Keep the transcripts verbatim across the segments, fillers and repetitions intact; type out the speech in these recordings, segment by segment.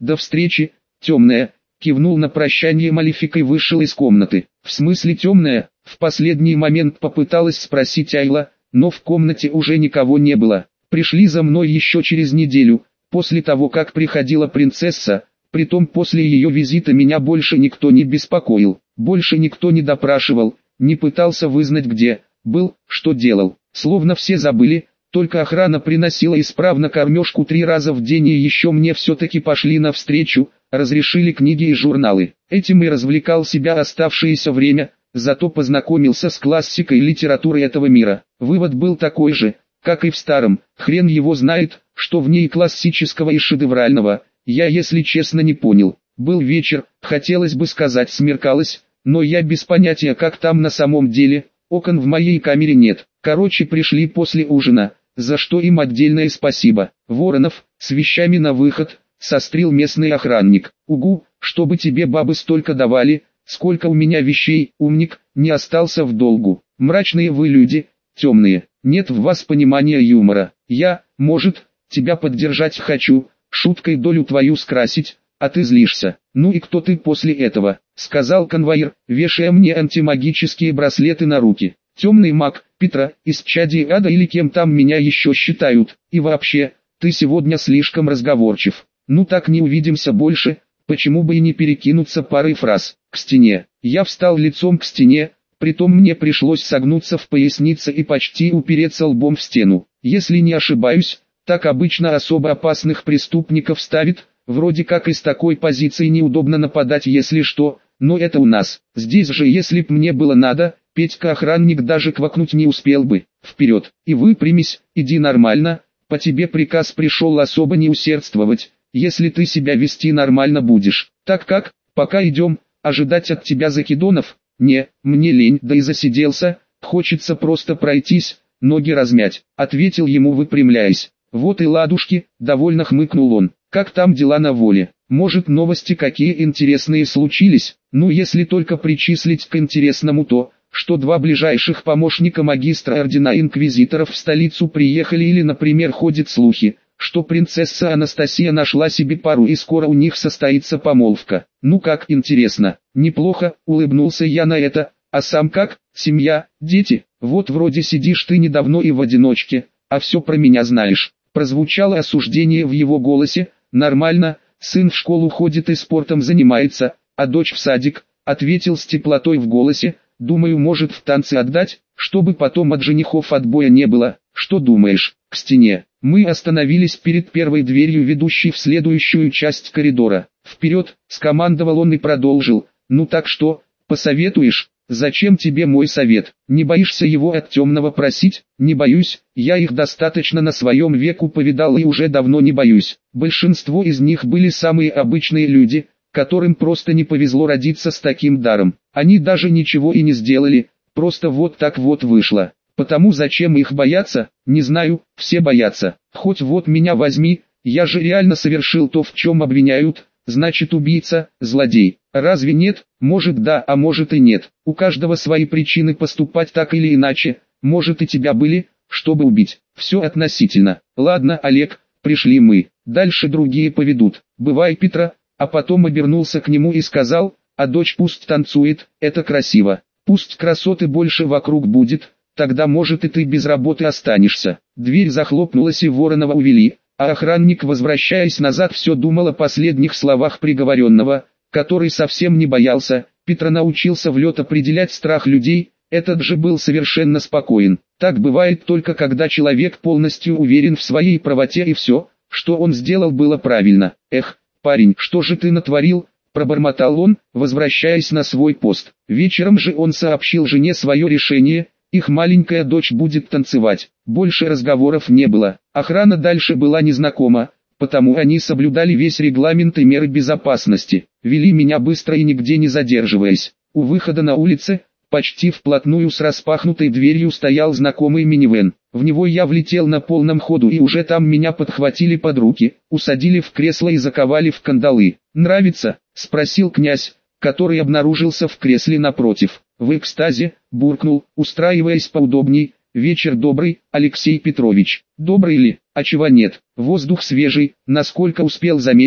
До встречи, темная, кивнул на прощание Малефик и вышел из комнаты. В смысле темная? В последний момент попыталась спросить Айла, но в комнате уже никого не было. Пришли за мной еще через неделю, после того как приходила принцесса, притом после ее визита меня больше никто не беспокоил, больше никто не допрашивал, не пытался вызнать где был, что делал. Словно все забыли, только охрана приносила исправно кормежку три раза в день и еще мне все-таки пошли навстречу, разрешили книги и журналы. Этим и развлекал себя оставшееся время, зато познакомился с классикой литературы этого мира. Вывод был такой же, как и в старом, хрен его знает, что в ней классического и шедеврального, я если честно не понял. Был вечер, хотелось бы сказать смеркалось, но я без понятия как там на самом деле, окон в моей камере нет. Короче пришли после ужина, за что им отдельное спасибо. Воронов, с вещами на выход, сострил местный охранник. Угу, чтобы тебе бабы столько давали, сколько у меня вещей, умник, не остался в долгу. Мрачные вы люди, темные, нет в вас понимания юмора. Я, может, тебя поддержать хочу, шуткой долю твою скрасить, а ты злишься. Ну и кто ты после этого, сказал конвоир, вешая мне антимагические браслеты на руки. Темный маг, Петра, из чади ада или кем там меня еще считают, и вообще, ты сегодня слишком разговорчив. Ну так не увидимся больше, почему бы и не перекинуться парой фраз. К стене. Я встал лицом к стене, притом мне пришлось согнуться в пояснице и почти упереться лбом в стену. Если не ошибаюсь, так обычно особо опасных преступников ставит, вроде как из такой позиции неудобно нападать если что, но это у нас. Здесь же если б мне было надо, Петька-охранник даже квакнуть не успел бы. Вперед, и выпрямись, иди нормально, по тебе приказ пришел особо не усердствовать, если ты себя вести нормально будешь. Так как, пока идем, ожидать от тебя закидонов? Не, мне лень, да и засиделся, хочется просто пройтись, ноги размять, ответил ему выпрямляясь. Вот и ладушки, довольно хмыкнул он. Как там дела на воле? Может новости какие интересные случились? Ну если только причислить к интересному то, что два ближайших помощника магистра ордена инквизиторов в столицу приехали или, например, ходят слухи, что принцесса Анастасия нашла себе пару и скоро у них состоится помолвка. Ну как интересно, неплохо, улыбнулся я на это, а сам как, семья, дети, вот вроде сидишь ты недавно и в одиночке, а все про меня знаешь. Прозвучало осуждение в его голосе, нормально, сын в школу ходит и спортом занимается, а дочь в садик, ответил с теплотой в голосе. Думаю, может в танцы отдать, чтобы потом от женихов отбоя не было. Что думаешь? К стене. Мы остановились перед первой дверью, ведущей в следующую часть коридора. Вперед, скомандовал он и продолжил. Ну так что, посоветуешь? Зачем тебе мой совет? Не боишься его от темного просить? Не боюсь, я их достаточно на своем веку повидал и уже давно не боюсь. Большинство из них были самые обычные люди, которым просто не повезло родиться с таким даром. Они даже ничего и не сделали, просто вот так вот вышло. Потому зачем их бояться, не знаю, все боятся. Хоть вот меня возьми, я же реально совершил то, в чем обвиняют, значит убийца, злодей. Разве нет? Может да, а может и нет. У каждого свои причины поступать так или иначе, может и тебя были, чтобы убить. Все относительно. Ладно, Олег, пришли мы, дальше другие поведут. Бывай, Петра. А потом обернулся к нему и сказал, а дочь пусть танцует, это красиво. Пусть красоты больше вокруг будет, тогда может и ты без работы останешься. Дверь захлопнулась и Воронова увели, а охранник, возвращаясь назад, все думал о последних словах приговоренного, который совсем не боялся. Петра научился в лед определять страх людей, этот же был совершенно спокоен. Так бывает только когда человек полностью уверен в своей правоте и все, что он сделал, было правильно. Эх, парень, что же ты натворил? Пробормотал он, возвращаясь на свой пост. Вечером же он сообщил жене свое решение, их маленькая дочь будет танцевать. Больше разговоров не было. Охрана дальше была незнакома, потому они соблюдали весь регламент и меры безопасности. Вели меня быстро и нигде не задерживаясь. У выхода на улице, почти вплотную с распахнутой дверью, стоял знакомый минивэн. В него я влетел на полном ходу и уже там меня подхватили под руки, усадили в кресло и заковали в кандалы. «Нравится?» — спросил князь, который обнаружился в кресле напротив. «В экстазе», — буркнул, устраиваясь поудобней. «Вечер добрый, Алексей Петрович». «Добрый ли? А чего нет? Воздух свежий, насколько успел заметить,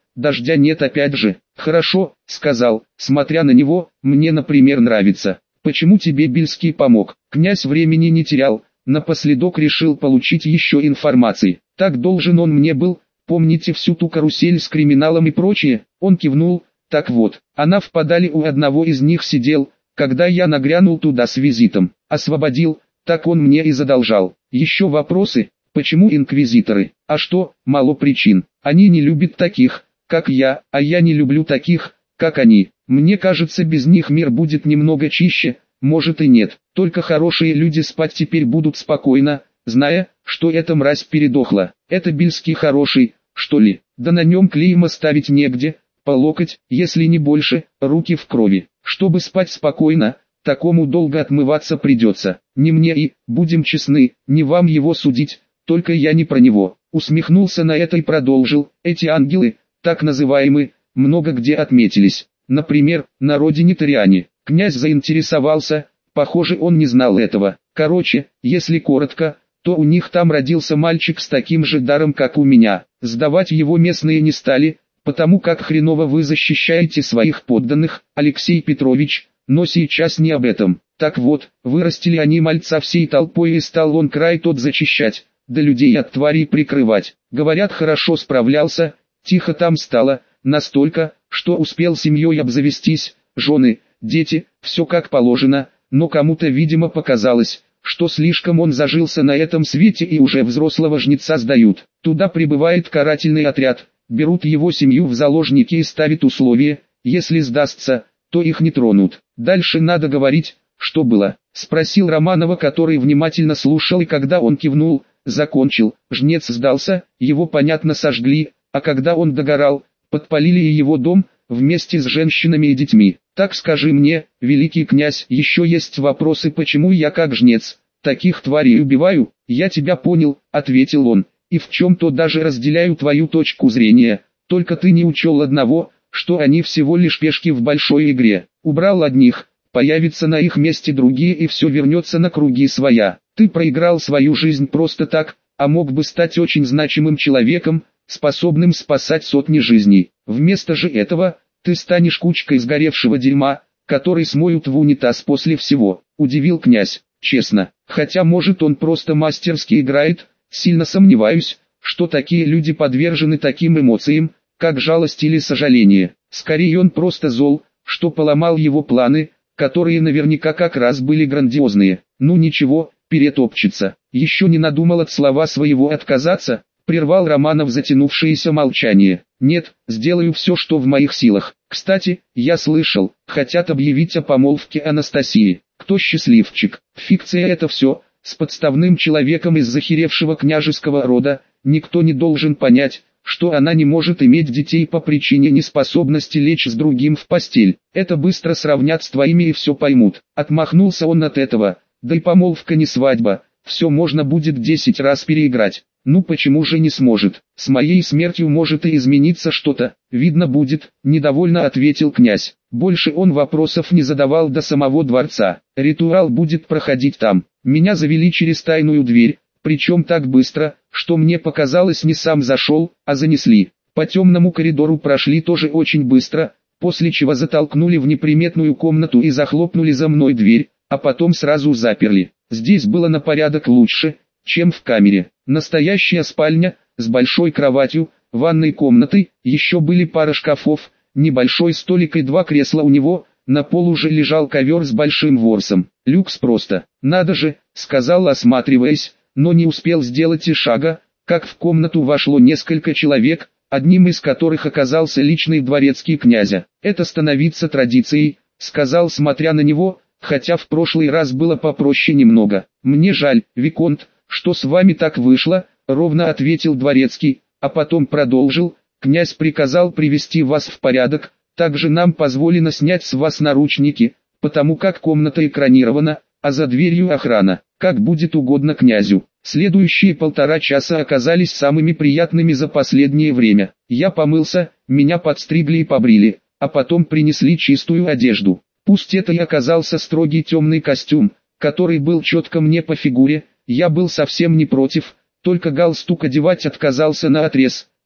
дождя нет опять же. Хорошо, сказал, смотря на него, мне, например, нравится. Почему тебе Бельский помог? Князь времени не терял, напоследок решил получить еще информации. Так должен он мне был, помните всю ту карусель с криминалом и прочее? Он кивнул, так вот, она в подвале у одного из них сидел, когда я нагрянул туда с визитом. Освободил, так он мне и задолжал. Еще вопросы? Почему инквизиторы? А что, мало причин. Они не любят таких, как я, а я не люблю таких, как они. Мне кажется, без них мир будет немного чище, может и нет. Только хорошие люди спать теперь будут спокойно, зная, что эта мразь передохла. Это Бельский хороший, что ли? Да на нем клейма ставить негде, по локоть, если не больше, руки в крови. Чтобы спать спокойно, такому долго отмываться придется. Не мне и, будем честны, не вам его судить, только я не про него. Усмехнулся на это и продолжил, эти ангелы, так называемые, много где отметились. Например, на родине Ториане. Князь заинтересовался, похоже, он не знал этого. Короче, если коротко, то у них там родился мальчик с таким же даром, как у меня. Сдавать его местные не стали, потому как хреново вы защищаете своих подданных, Алексей Петрович, но сейчас не об этом. Так вот, вырастили они мальца всей толпой и стал он край тот зачищать, да людей от тварей прикрывать. Говорят, хорошо справлялся, тихо там стало, настолько, что успел семьей обзавестись, жены, дети, все как положено, но кому-то видимо показалось, что слишком он зажился на этом свете и уже взрослого жнеца сдают. Туда прибывает карательный отряд, берут его семью в заложники и ставят условие, если сдастся, то их не тронут. Дальше надо говорить, что было. Спросил Романова, который внимательно слушал, и когда он кивнул, закончил. Жнец сдался, его понятно сожгли, а когда он догорал, подпалили и его дом, вместе с женщинами и детьми. Так скажи мне, великий князь, еще есть вопросы, почему я как жнец таких тварей убиваю? Я тебя понял, ответил он, и в чем-то даже разделяю твою точку зрения, только ты не учел одного, что они всего лишь пешки в большой игре. Убрал одних, появятся на их месте другие и все вернется на круги своя. Ты проиграл свою жизнь просто так, а мог бы стать очень значимым человеком, способным спасать сотни жизней. Вместо же этого, ты станешь кучкой сгоревшего дерьма, который смоют в унитаз после всего. Удивил князь, честно, хотя может он просто мастерски играет, сильно сомневаюсь, что такие люди подвержены таким эмоциям, как жалость или сожаление. Скорее он просто зол, что поломал его планы, которые наверняка как раз были грандиозные. Ну ничего, перетопчется. Еще не надумал от слова своего отказаться, прервал Романов затянувшееся молчание. Нет, сделаю все, что в моих силах. Кстати, я слышал, хотят объявить о помолвке Анастасии. Кто счастливчик? Фикция это все, с подставным человеком из захеревшего княжеского рода, никто не должен понять, что она не может иметь детей по причине неспособности лечь с другим в постель. Это быстро сравнят с твоими и все поймут. Отмахнулся он от этого, да и помолвка не свадьба, все можно будет десять раз переиграть. Ну почему же не сможет? С моей смертью может и измениться что-то, видно будет, недовольно ответил князь. Больше он вопросов не задавал до самого дворца. Ритуал будет проходить там. Меня завели через тайную дверь, причем так быстро, что мне показалось, не сам зашел, а занесли. По темному коридору прошли тоже очень быстро, после чего затолкнули в неприметную комнату и захлопнули за мной дверь, а потом сразу заперли. Здесь было на порядок лучше, чем в камере. Настоящая спальня, с большой кроватью, ванной комнатой, еще были пара шкафов, небольшой столик и два кресла у него, на полу же лежал ковер с большим ворсом. Люкс просто. Надо же, сказал, осматриваясь, но не успел сделать и шага, как в комнату вошло несколько человек, одним из которых оказался личный дворецкий князя. Это становится традицией, сказал, смотря на него, хотя в прошлый раз было попроще немного. Мне жаль, виконт, что с вами так вышло, ровно ответил дворецкий, а потом продолжил, князь приказал привести вас в порядок, также нам позволено снять с вас наручники, потому как комната экранирована, а за дверью охрана, как будет угодно князю. Следующие полтора часа оказались самыми приятными за последнее время. Я помылся, меня подстригли и побрили, а потом принесли чистую одежду. Пусть это и оказался строгий темный костюм, который был четко мне по фигуре, я был совсем не против, только галстук одевать отказался наотрез,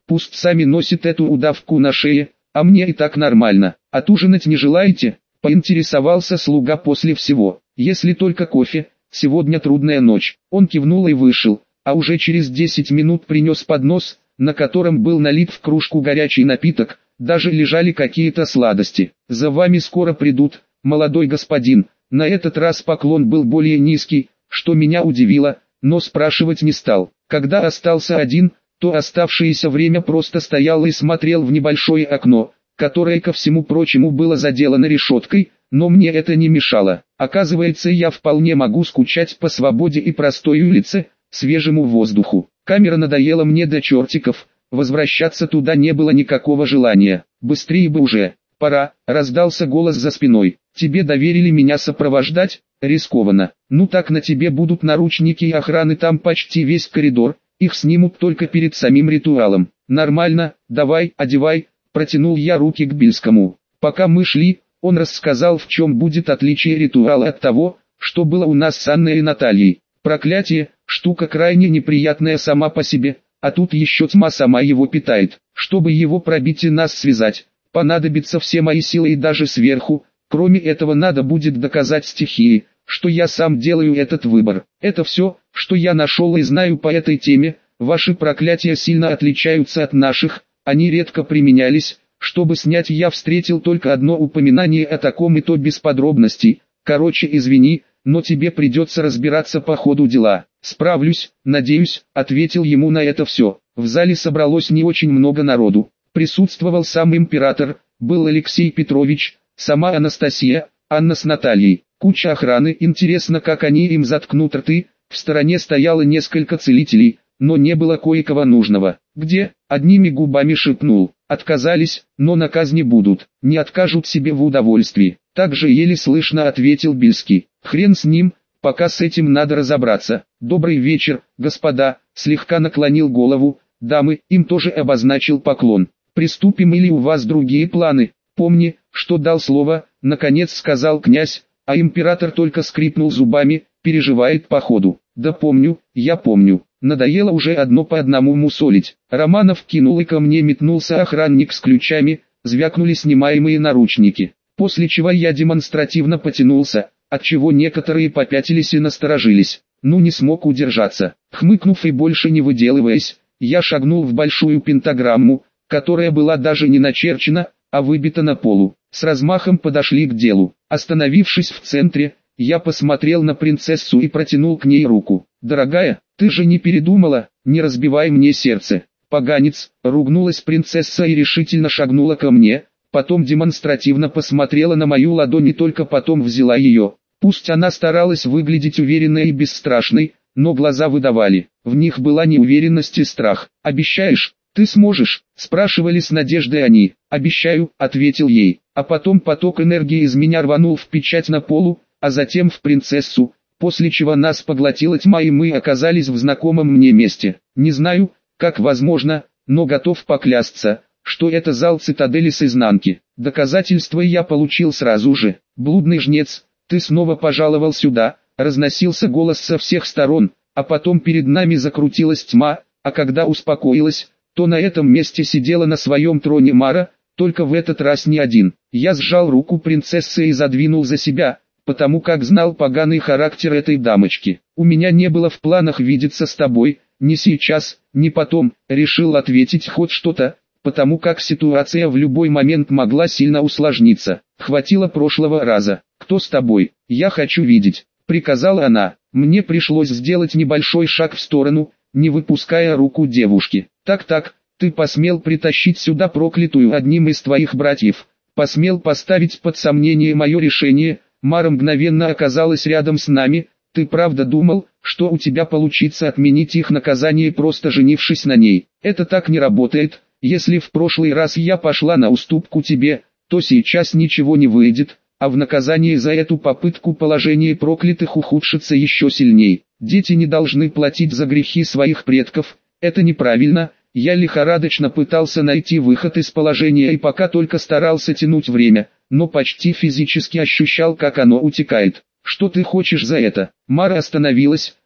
пусть сами носит эту удавку на шее, а мне и так нормально. Отужинать не желаете? Поинтересовался слуга после всего. Если только кофе, сегодня трудная ночь. Он кивнул и вышел, а уже через десять минут принес поднос, на котором был налит в кружку горячий напиток, даже лежали какие-то сладости. За вами скоро придут, молодой господин. На этот раз поклон был более низкий, что меня удивило, но спрашивать не стал. Когда остался один, то оставшееся время просто стоял и смотрел в небольшое окно, которое ко всему прочему было заделано решеткой, но мне это не мешало. Оказывается, я вполне могу скучать по свободе и простой улице, свежему воздуху. Камера надоела мне до чертиков, возвращаться туда не было никакого желания. Быстрее бы уже, пора, раздался голос за спиной. Тебе доверили меня сопровождать? Рискованно. Ну так на тебе будут наручники и охраны, там почти весь коридор, их снимут только перед самим ритуалом. Нормально, давай, одевай, протянул я руки к Бильскому. Пока мы шли, он рассказал, в чем будет отличие ритуала от того, что было у нас с Анной и Натальей. Проклятие, штука крайне неприятная сама по себе, а тут еще тьма сама его питает. Чтобы его пробить и нас связать, понадобятся все мои силы и даже сверху. Кроме этого надо будет доказать стихии, что я сам делаю этот выбор. Это все, что я нашел и знаю по этой теме. Ваши проклятия сильно отличаются от наших, они редко применялись. Чтобы снять, я встретил только одно упоминание о таком, и то без подробностей. Короче, извини, но тебе придется разбираться по ходу дела. Справлюсь, надеюсь, ответил ему на это все. В зале собралось не очень много народу. Присутствовал сам император, был Алексей Петрович, сама Анастасия, Анна с Натальей, куча охраны. Интересно, как они им заткнут рты. В стороне стояло несколько целителей, но не было кое-кого нужного. Где? Одними губами шепнул. Отказались, но на казни будут, не откажут себе в удовольствии. Так же еле слышно ответил Бильский. Хрен с ним, пока с этим надо разобраться. Добрый вечер, господа, слегка наклонил голову. Дамы, им тоже обозначил поклон. Приступим или у вас другие планы? Помни, что дал слово, наконец сказал князь, а император только скрипнул зубами, переживает по ходу. Да помню, я помню. Надоело уже одно по одному мусолить. Романов кинул, и ко мне метнулся охранник с ключами, звякнули снимаемые наручники. После чего я демонстративно потянулся, отчего некоторые попятились и насторожились. Ну не смог удержаться. Хмыкнув и больше не выделываясь, я шагнул в большую пентаграмму, которая была даже не начерчена, а выбита на полу. С размахом подошли к делу. Остановившись в центре, я посмотрел на принцессу и протянул к ней руку. «Дорогая, ты же не передумала, не разбивай мне сердце». «Поганец», — ругнулась принцесса и решительно шагнула ко мне, потом демонстративно посмотрела на мою ладонь и только потом взяла ее. Пусть она старалась выглядеть уверенной и бесстрашной, но глаза выдавали. В них была неуверенность и страх. «Обещаешь, ты сможешь?» — спрашивали с надеждой они. «Обещаю», — ответил ей. А потом поток энергии из меня рванул в печать на полу, а затем в принцессу, после чего нас поглотила тьма и мы оказались в знакомом мне месте. Не знаю, как возможно, но готов поклясться, что это зал цитадели с изнанки. Доказательства я получил сразу же. «Блудный жнец, ты снова пожаловал сюда», — разносился голос со всех сторон, а потом перед нами закрутилась тьма, а когда успокоилась, то на этом месте сидела на своем троне Мара, только в этот раз не один. Я сжал руку принцессы и задвинул за себя, потому как знал поганый характер этой дамочки. «У меня не было в планах видеться с тобой, ни сейчас, ни потом», — решил ответить хоть что-то, потому как ситуация в любой момент могла сильно усложниться. Хватило прошлого раза. «Кто с тобой? Я хочу видеть», — приказала она. Мне пришлось сделать небольшой шаг в сторону, не выпуская руку девушки. «Так-так, ты посмел притащить сюда проклятую одним из твоих братьев, посмел поставить под сомнение мое решение». Мара мгновенно оказалась рядом с нами. «Ты правда думал, что у тебя получится отменить их наказание, просто женившись на ней? Это так не работает. Если в прошлый раз я пошла на уступку тебе, то сейчас ничего не выйдет, а в наказание за эту попытку положение проклятых ухудшится еще сильней. Дети не должны платить за грехи своих предков, это неправильно». Я лихорадочно пытался найти выход из положения и пока только старался тянуть время, но почти физически ощущал, как оно утекает. «Что ты хочешь за это?» Мара остановилась,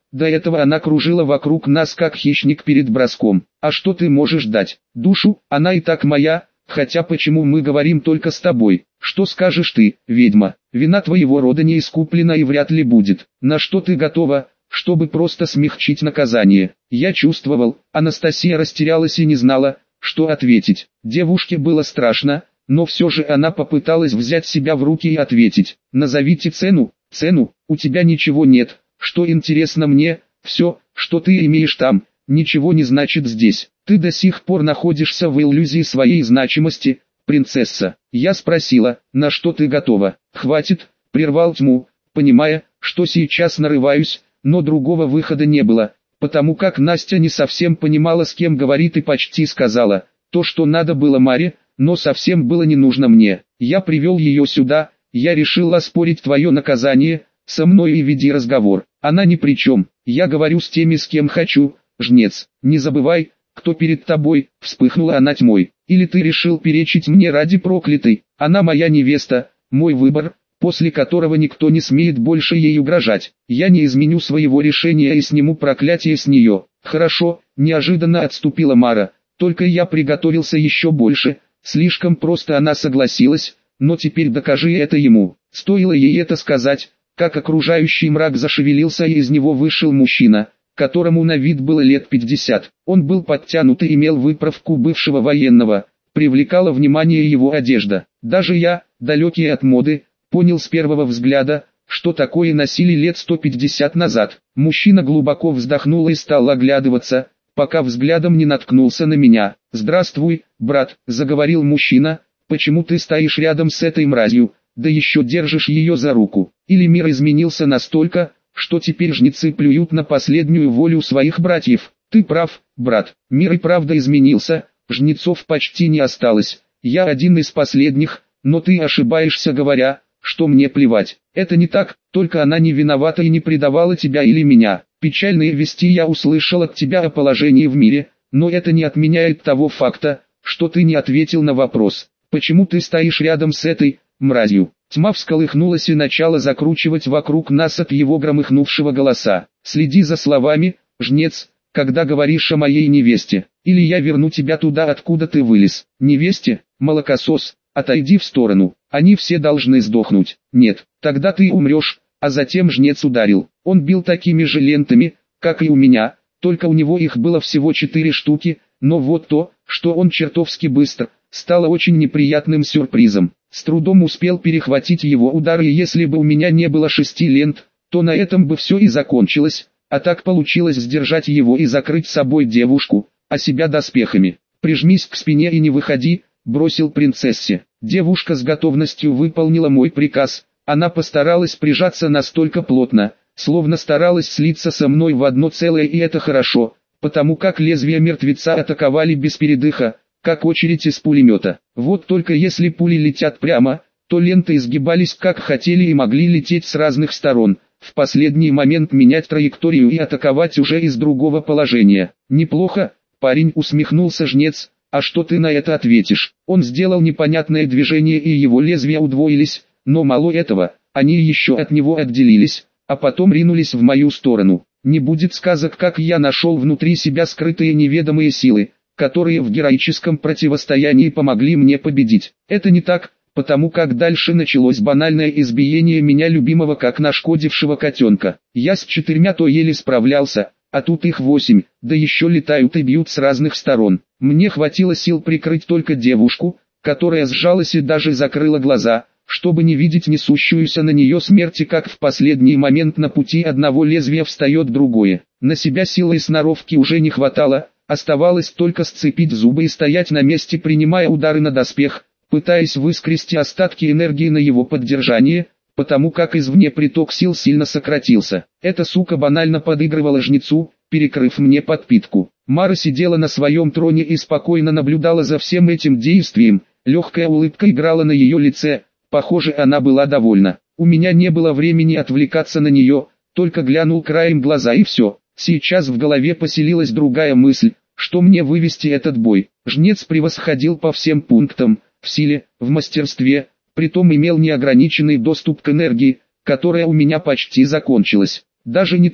До этого она кружила вокруг нас как хищник перед броском. А что ты можешь дать? Душу, она и так моя, хотя почему мы говорим только с тобой? Что скажешь ты, ведьма? Вина твоего рода не искуплена и вряд ли будет. На что ты готова, чтобы просто смягчить наказание? Я чувствовал, Анастасия растерялась и не знала, что ответить. Девушке было страшно, но все же она попыталась взять себя в руки и ответить. Назовите цену. Цену, у тебя ничего нет. Что интересно мне, все, что ты имеешь там, ничего не значит здесь. Ты до сих пор находишься в иллюзии своей значимости, принцесса. Я спросила, на что ты готова? Хватит, прервал тьму, понимая, что сейчас нарываюсь, но другого выхода не было, потому как Настя не совсем понимала, с кем говорит, и почти сказала, то, что надо было Маре, но совсем было не нужно мне. Я привел ее сюда, я решил оспорить твое наказание, со мной и веди разговор. Она ни при чем, я говорю с теми, с кем хочу, жнец. Не забывай, кто перед тобой, вспыхнула она тьмой. Или ты решил перечить мне ради проклятой? Она моя невеста, мой выбор, после которого никто не смеет больше ей угрожать. Я не изменю своего решения и сниму проклятие с нее. Хорошо, неожиданно отступила Мара, только я приготовился еще больше. Слишком просто она согласилась, но теперь докажи это ему. Стоило ей это сказать, как окружающий мрак зашевелился, и из него вышел мужчина, которому на вид было лет пятьдесят. Он был подтянут и имел выправку бывшего военного, привлекала внимание его одежда. Даже я, далекий от моды, понял с первого взгляда, что такое носили лет сто пятьдесят назад. Мужчина глубоко вздохнул и стал оглядываться, пока взглядом не наткнулся на меня. «Здравствуй, брат», — заговорил мужчина, — «почему ты стоишь рядом с этой мразью, да еще держишь ее за руку? Или мир изменился настолько, что теперь жнецы плюют на последнюю волю своих братьев?» «Ты прав, брат, мир и правда изменился, жнецов почти не осталось, я один из последних, но ты ошибаешься, говоря, что мне плевать. Это не так, только она не виновата и не предавала тебя или меня. Печальные вести я услышал от тебя о положении в мире, но это не отменяет того факта, что ты не ответил на вопрос, почему ты стоишь рядом с этой мразью». Тьма всколыхнулась и начала закручивать вокруг нас от его громыхнувшего голоса. «Следи за словами, жнец, когда говоришь о моей невесте, или я верну тебя туда, откуда ты вылез. Невесте, молокосос, отойди в сторону, они все должны сдохнуть. Нет, тогда ты умрешь». А затем жнец ударил. Он бил такими же лентами, как и у меня, только у него их было всего четыре штуки, но вот то, что он чертовски быстр, стало очень неприятным сюрпризом. С трудом успел перехватить его удары, и если бы у меня не было шести лент, то на этом бы все и закончилось, а так получилось сдержать его и закрыть собой девушку, а себя доспехами. «Прижмись к спине и не выходи», — бросил принцессе. Девушка с готовностью выполнила мой приказ. Она постаралась прижаться настолько плотно, словно старалась слиться со мной в одно целое, и это хорошо, потому как лезвия мертвеца атаковали без передыха, как очередь из пулемета. Вот только если пули летят прямо, то ленты изгибались как хотели и могли лететь с разных сторон, в последний момент менять траекторию и атаковать уже из другого положения. «Неплохо, парень», — усмехнулся жнец, — «а что ты на это ответишь?» Он сделал непонятное движение, и его лезвия удвоились, но мало этого, они еще от него отделились, а потом ринулись в мою сторону. Не будет сказок, как я нашел внутри себя скрытые неведомые силы, которые в героическом противостоянии помогли мне победить. Это не так, потому как дальше началось банальное избиение меня любимого как нашкодившего котенка. Я с четырьмя то еле справлялся, а тут их восемь, да еще летают и бьют с разных сторон. Мне хватило сил прикрыть только девушку, которая сжалась и даже закрыла глаза, чтобы не видеть несущуюся на нее смерти, как в последний момент на пути одного лезвия встает другое. На себя силы и сноровки уже не хватало, оставалось только сцепить зубы и стоять на месте, принимая удары на доспех, пытаясь выскрести остатки энергии на его поддержание, потому как извне приток сил сильно сократился. Эта сука банально подыгрывала жнецу, перекрыв мне подпитку. Мара сидела на своем троне и спокойно наблюдала за всем этим действием, легкая улыбка играла на ее лице. Похоже, она была довольна. У меня не было времени отвлекаться на нее, только глянул краем глаза и все. Сейчас в голове поселилась другая мысль, что мне вывести этот бой. Жнец превосходил по всем пунктам, в силе, в мастерстве, притом имел неограниченный доступ к энергии, которая у меня почти закончилась. Даже не так,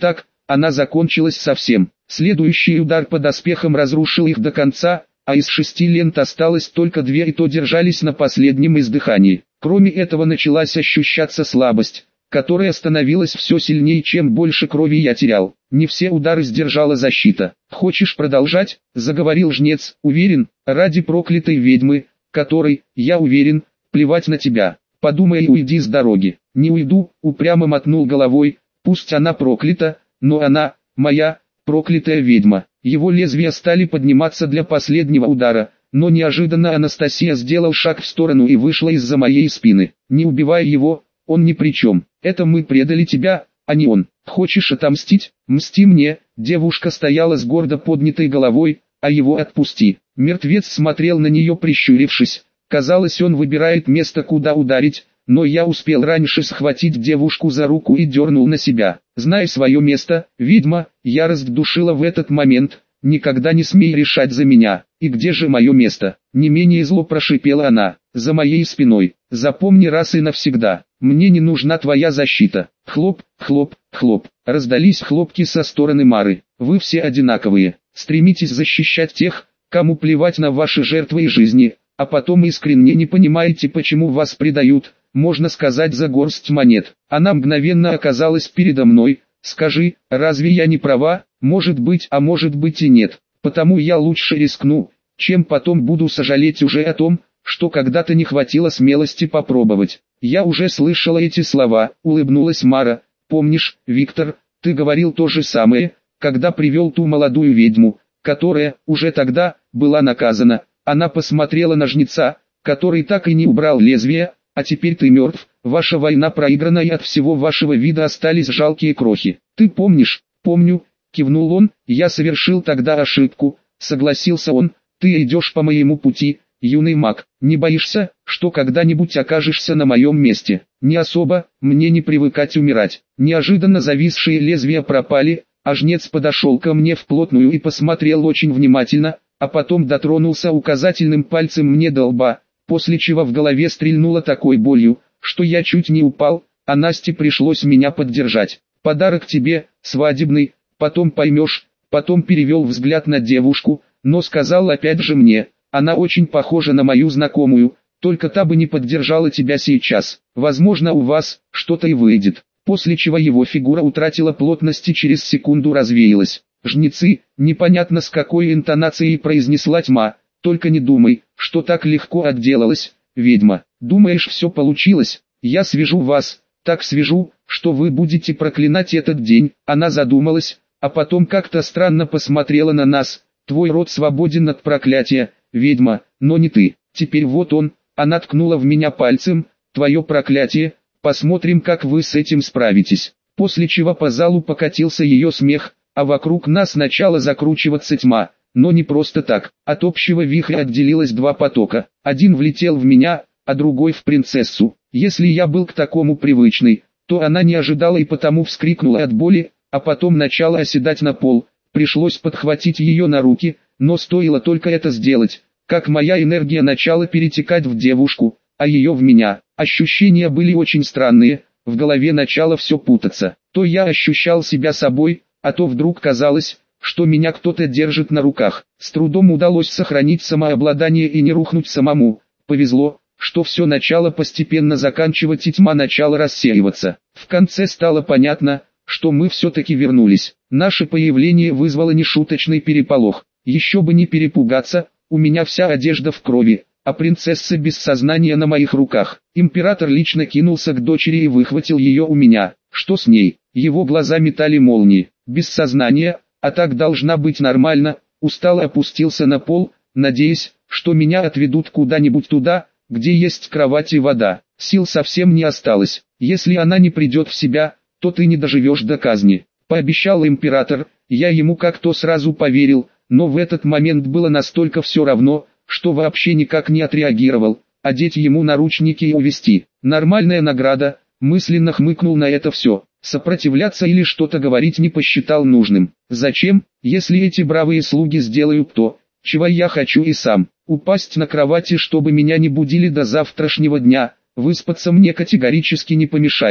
она закончилась совсем. Следующий удар по доспехам разрушил их до конца, а из шести лент осталось только две, и то держались на последнем издыхании. Кроме этого началась ощущаться слабость, которая становилась все сильнее, чем больше крови я терял. Не все удары сдержала защита. «Хочешь продолжать?» – заговорил жнец. «Уверен, ради проклятой ведьмы, которой, я уверен, плевать на тебя. Подумай и уйди с дороги». «Не уйду», – упрямо мотнул головой. «Пусть она проклята, но она, моя, проклятая ведьма». Его лезвия стали подниматься для последнего удара, но неожиданно Анастасия сделал шаг в сторону и вышла из-за моей спины. «Не убивай его, он ни при чем. Это мы предали тебя, а не он. Хочешь отомстить? Мсти мне». Девушка стояла с гордо поднятой головой, «а его отпусти». Мертвец смотрел на нее прищурившись. Казалось, он выбирает место, куда ударить, но я успел раньше схватить девушку за руку и дернул на себя. «Знай свое место, ведьма», ярость душила в этот момент. «Никогда не смей решать за меня. И где же мое место?» Не менее зло прошипела она. «За моей спиной. Запомни раз и навсегда. Мне не нужна твоя защита». Хлоп, хлоп, хлоп. Раздались хлопки со стороны Мары. «Вы все одинаковые. Стремитесь защищать тех, кому плевать на ваши жертвы и жизни, а потом искренне не понимаете, почему вас предают, можно сказать, за горсть монет». Она мгновенно оказалась передо мной. «Скажи, разве я не права? Может быть, а может быть и нет. Потому я лучше рискну, чем потом буду сожалеть уже о том, что когда-то не хватило смелости попробовать». «Я уже слышала эти слова», — улыбнулась Мара. «Помнишь, Виктор, ты говорил то же самое, когда привел ту молодую ведьму, которая, уже тогда, была наказана». Она посмотрела на жнеца, который так и не убрал лезвие. «А теперь ты мертв, ваша война проиграна, и от всего вашего вида остались жалкие крохи. Ты помнишь?» «Помню», — кивнул он. «Я совершил тогда ошибку», — согласился он. «Ты идешь по моему пути, юный маг. Не боишься, что когда-нибудь окажешься на моем месте?» «Не особо, мне не привыкать умирать». Неожиданно зависшие лезвия пропали, а жнец подошел ко мне вплотную и посмотрел очень внимательно, а потом дотронулся указательным пальцем мне до лба, после чего в голове стрельнуло такой болью, что я чуть не упал, а Насте пришлось меня поддержать. «Подарок тебе, свадебный, потом поймешь». Потом перевел взгляд на девушку, но сказал опять же мне: «Она очень похожа на мою знакомую, только та бы не поддержала тебя сейчас. Возможно, у вас что-то и выйдет». После чего его фигура утратила плотность и через секунду развеялась. «Жнецы», непонятно с какой интонацией произнесла тьма, «только не думай, что так легко отделалась, ведьма. Думаешь, все получилось? Я свяжу вас, так свяжу, что вы будете проклинать этот день». Она задумалась, а потом как-то странно посмотрела на нас. «Твой род свободен от проклятия, ведьма, но не ты. Теперь вот он». Она ткнула в меня пальцем. «Твое проклятие, посмотрим, как вы с этим справитесь». После чего по залу покатился ее смех, а вокруг нас начала закручиваться тьма, но не просто так. От общего вихря отделилось два потока. Один влетел в меня, а другой в принцессу. Если я был к такому привычный, то она не ожидала и потому вскрикнула от боли, а потом начала оседать на пол. Пришлось подхватить ее на руки, но стоило только это сделать, как моя энергия начала перетекать в девушку, а ее в меня. Ощущения были очень странные, в голове начало все путаться. То я ощущал себя собой, а то вдруг казалось, что меня кто-то держит на руках. С трудом удалось сохранить самообладание и не рухнуть самому. Повезло, что все начало постепенно заканчивать и тьма начала рассеиваться. В конце стало понятно, что мы все-таки вернулись. Наше появление вызвало нешуточный переполох. Еще бы не перепугаться, у меня вся одежда в крови, а принцесса без сознания на моих руках. Император лично кинулся к дочери и выхватил ее у меня. Что с ней? Его глаза метали молнии. Без сознания, а так должна быть нормально. Устало опустился на пол, надеясь, что меня отведут куда-нибудь туда, где есть кровать и вода. Сил совсем не осталось. Если она не придет в себя, то ты не доживешь до казни. Пообещал император. Я ему как-то сразу поверил, но в этот момент было настолько все равно, что вообще никак не отреагировал. Одеть ему наручники и увести. Нормальная награда. Мысленно хмыкнул на это все. Сопротивляться или что-то говорить не посчитал нужным. Зачем, если эти бравые слуги сделают то, чего я хочу и сам? Упасть на кровати, чтобы меня не будили до завтрашнего дня. Выспаться мне категорически не помешает.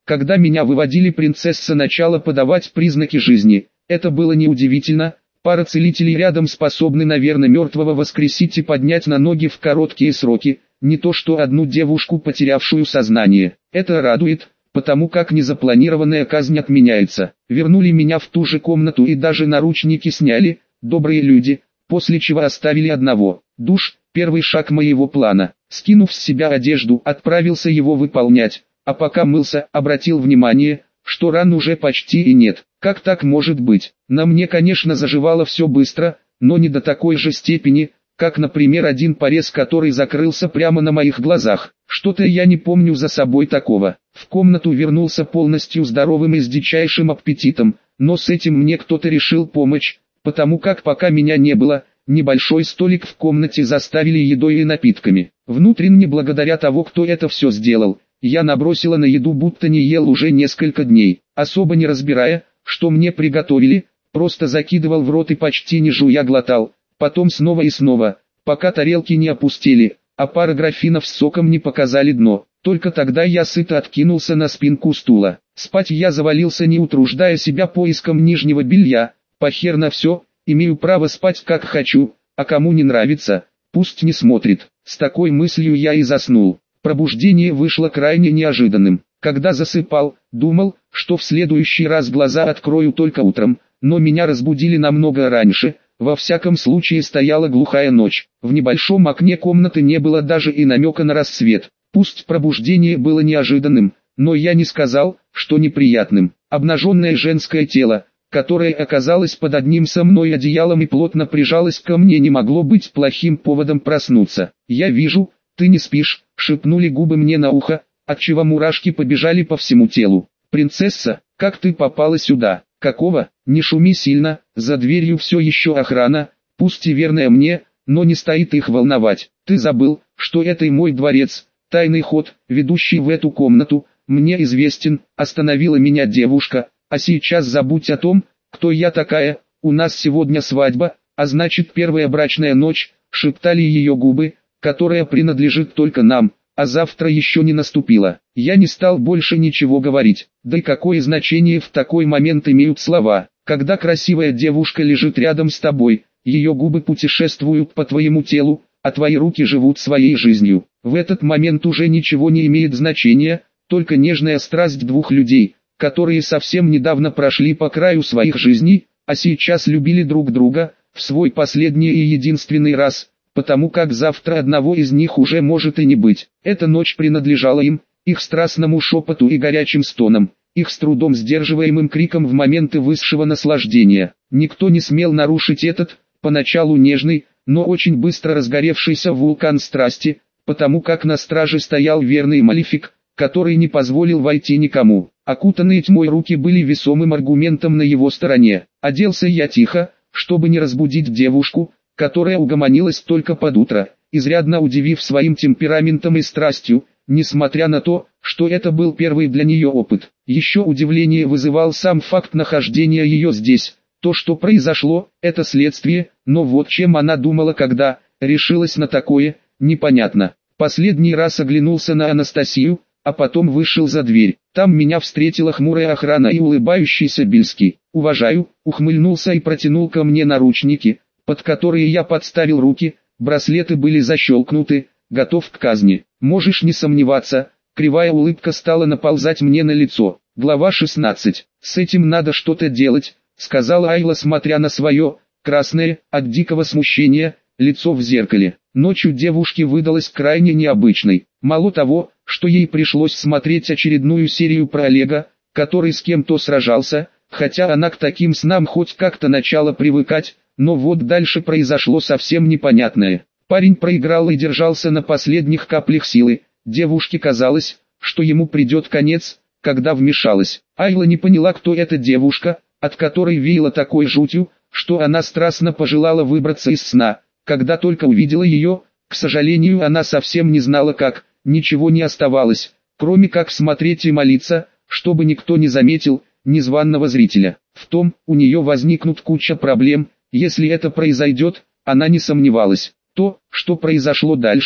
Когда меня выводили, принцесса начала подавать признаки жизни. Это было неудивительно. Пара целителей рядом способны, наверное, мертвого воскресить и поднять на ноги в короткие сроки, не то что одну девушку, потерявшую сознание. Это радует, потому как незапланированная казнь отменяется. Вернули меня в ту же комнату и даже наручники сняли, добрые люди, после чего оставили одного. Душ, первый шаг моего плана. Скинув с себя одежду, отправился его выполнять, а пока мылся, обратил внимание, что ран уже почти и нет. Как так может быть? На мне, конечно, заживало все быстро, но не до такой же степени, как, например, один порез, который закрылся прямо на моих глазах. Что-то я не помню за собой такого. В комнату вернулся полностью здоровым и с дичайшим аппетитом, но с этим мне кто-то решил помочь, потому как пока меня не было, небольшой столик в комнате заставили едой и напитками. Внутренне благодаря того, кто это все сделал, я набросила на еду, будто не ел уже несколько дней, особо не разбирая, что мне приготовили, просто закидывал в рот и почти не жуя глотал, потом снова и снова, пока тарелки не опустили, а пара графинов с соком не показали дно. Только тогда я сыто откинулся на спинку стула. Спать я завалился, не утруждая себя поиском нижнего белья. Похер на все, имею право спать как хочу, а кому не нравится, пусть не смотрит. С такой мыслью я и заснул. Пробуждение вышло крайне неожиданным. Когда засыпал, думал, что в следующий раз глаза открою только утром, но меня разбудили намного раньше. Во всяком случае стояла глухая ночь. В небольшом окне комнаты не было даже и намека на рассвет. Пусть пробуждение было неожиданным, но я не сказал, что неприятным. Обнаженное женское тело, которое оказалось под одним со мной одеялом и плотно прижалось ко мне, не могло быть плохим поводом проснуться. «Я вижу, ты не спишь», — шепнули губы мне на ухо, отчего мурашки побежали по всему телу. «Принцесса, как ты попала сюда?» «Какого? Не шуми сильно, за дверью все еще охрана, пусть и верная мне, но не стоит их волновать. Ты забыл, что это и мой дворец, тайный ход, ведущий в эту комнату, мне известен», — остановила меня девушка. «А сейчас забудь о том, кто я такая, у нас сегодня свадьба, а значит первая брачная ночь», — шептали ее губы, «которая принадлежит только нам, а завтра еще не наступила». Я не стал больше ничего говорить, да и какое значение в такой момент имеют слова, когда красивая девушка лежит рядом с тобой, ее губы путешествуют по твоему телу, а твои руки живут своей жизнью. В этот момент уже ничего не имеет значения, только нежная страсть двух людей, которые совсем недавно прошли по краю своих жизней, а сейчас любили друг друга, в свой последний и единственный раз, потому как завтра одного из них уже может и не быть. Эта ночь принадлежала им, их страстному шепоту и горячим стонам, их с трудом сдерживаемым криком в моменты высшего наслаждения. Никто не смел нарушить этот, поначалу нежный, но очень быстро разгоревшийся вулкан страсти, потому как на страже стоял верный Малефик, который не позволил войти никому. Окутанные тьмой руки были весомым аргументом на его стороне. Оделся я тихо, чтобы не разбудить девушку, которая угомонилась только под утро, изрядно удивив своим темпераментом и страстью, несмотря на то, что это был первый для нее опыт. Еще удивление вызывал сам факт нахождения ее здесь. То, что произошло, это следствие, но вот чем она думала, когда решилась на такое, непонятно. Последний раз оглянулся на Анастасию, а потом вышел за дверь. Там меня встретила хмурая охрана и улыбающийся Бельский. «Уважаю», ухмыльнулся и протянул ко мне наручники, под которые я подставил руки, браслеты были защелкнуты, готов к казни. «Можешь не сомневаться», кривая улыбка стала наползать мне на лицо. Глава шестнадцать. «С этим надо что-то делать», сказала Айла, смотря на свое, красное, от дикого смущения, лицо в зеркале. Ночь у девушки выдалась крайне необычной. Мало того, что ей пришлось смотреть очередную серию про Олега, который с кем-то сражался, хотя она к таким снам хоть как-то начала привыкать, но вот дальше произошло совсем непонятное. Парень проиграл и держался на последних каплях силы. Девушке казалось, что ему придет конец, когда вмешалась. Айла не поняла, кто эта девушка, от которой веяло такой жутью, что она страстно пожелала выбраться из сна. Когда только увидела ее, к сожалению, она совсем не знала как, ничего не оставалось, кроме как смотреть и молиться, чтобы никто не заметил незваного зрителя. В том, у нее возникнут куча проблем, если это произойдет, она не сомневалась. То, что произошло дальше,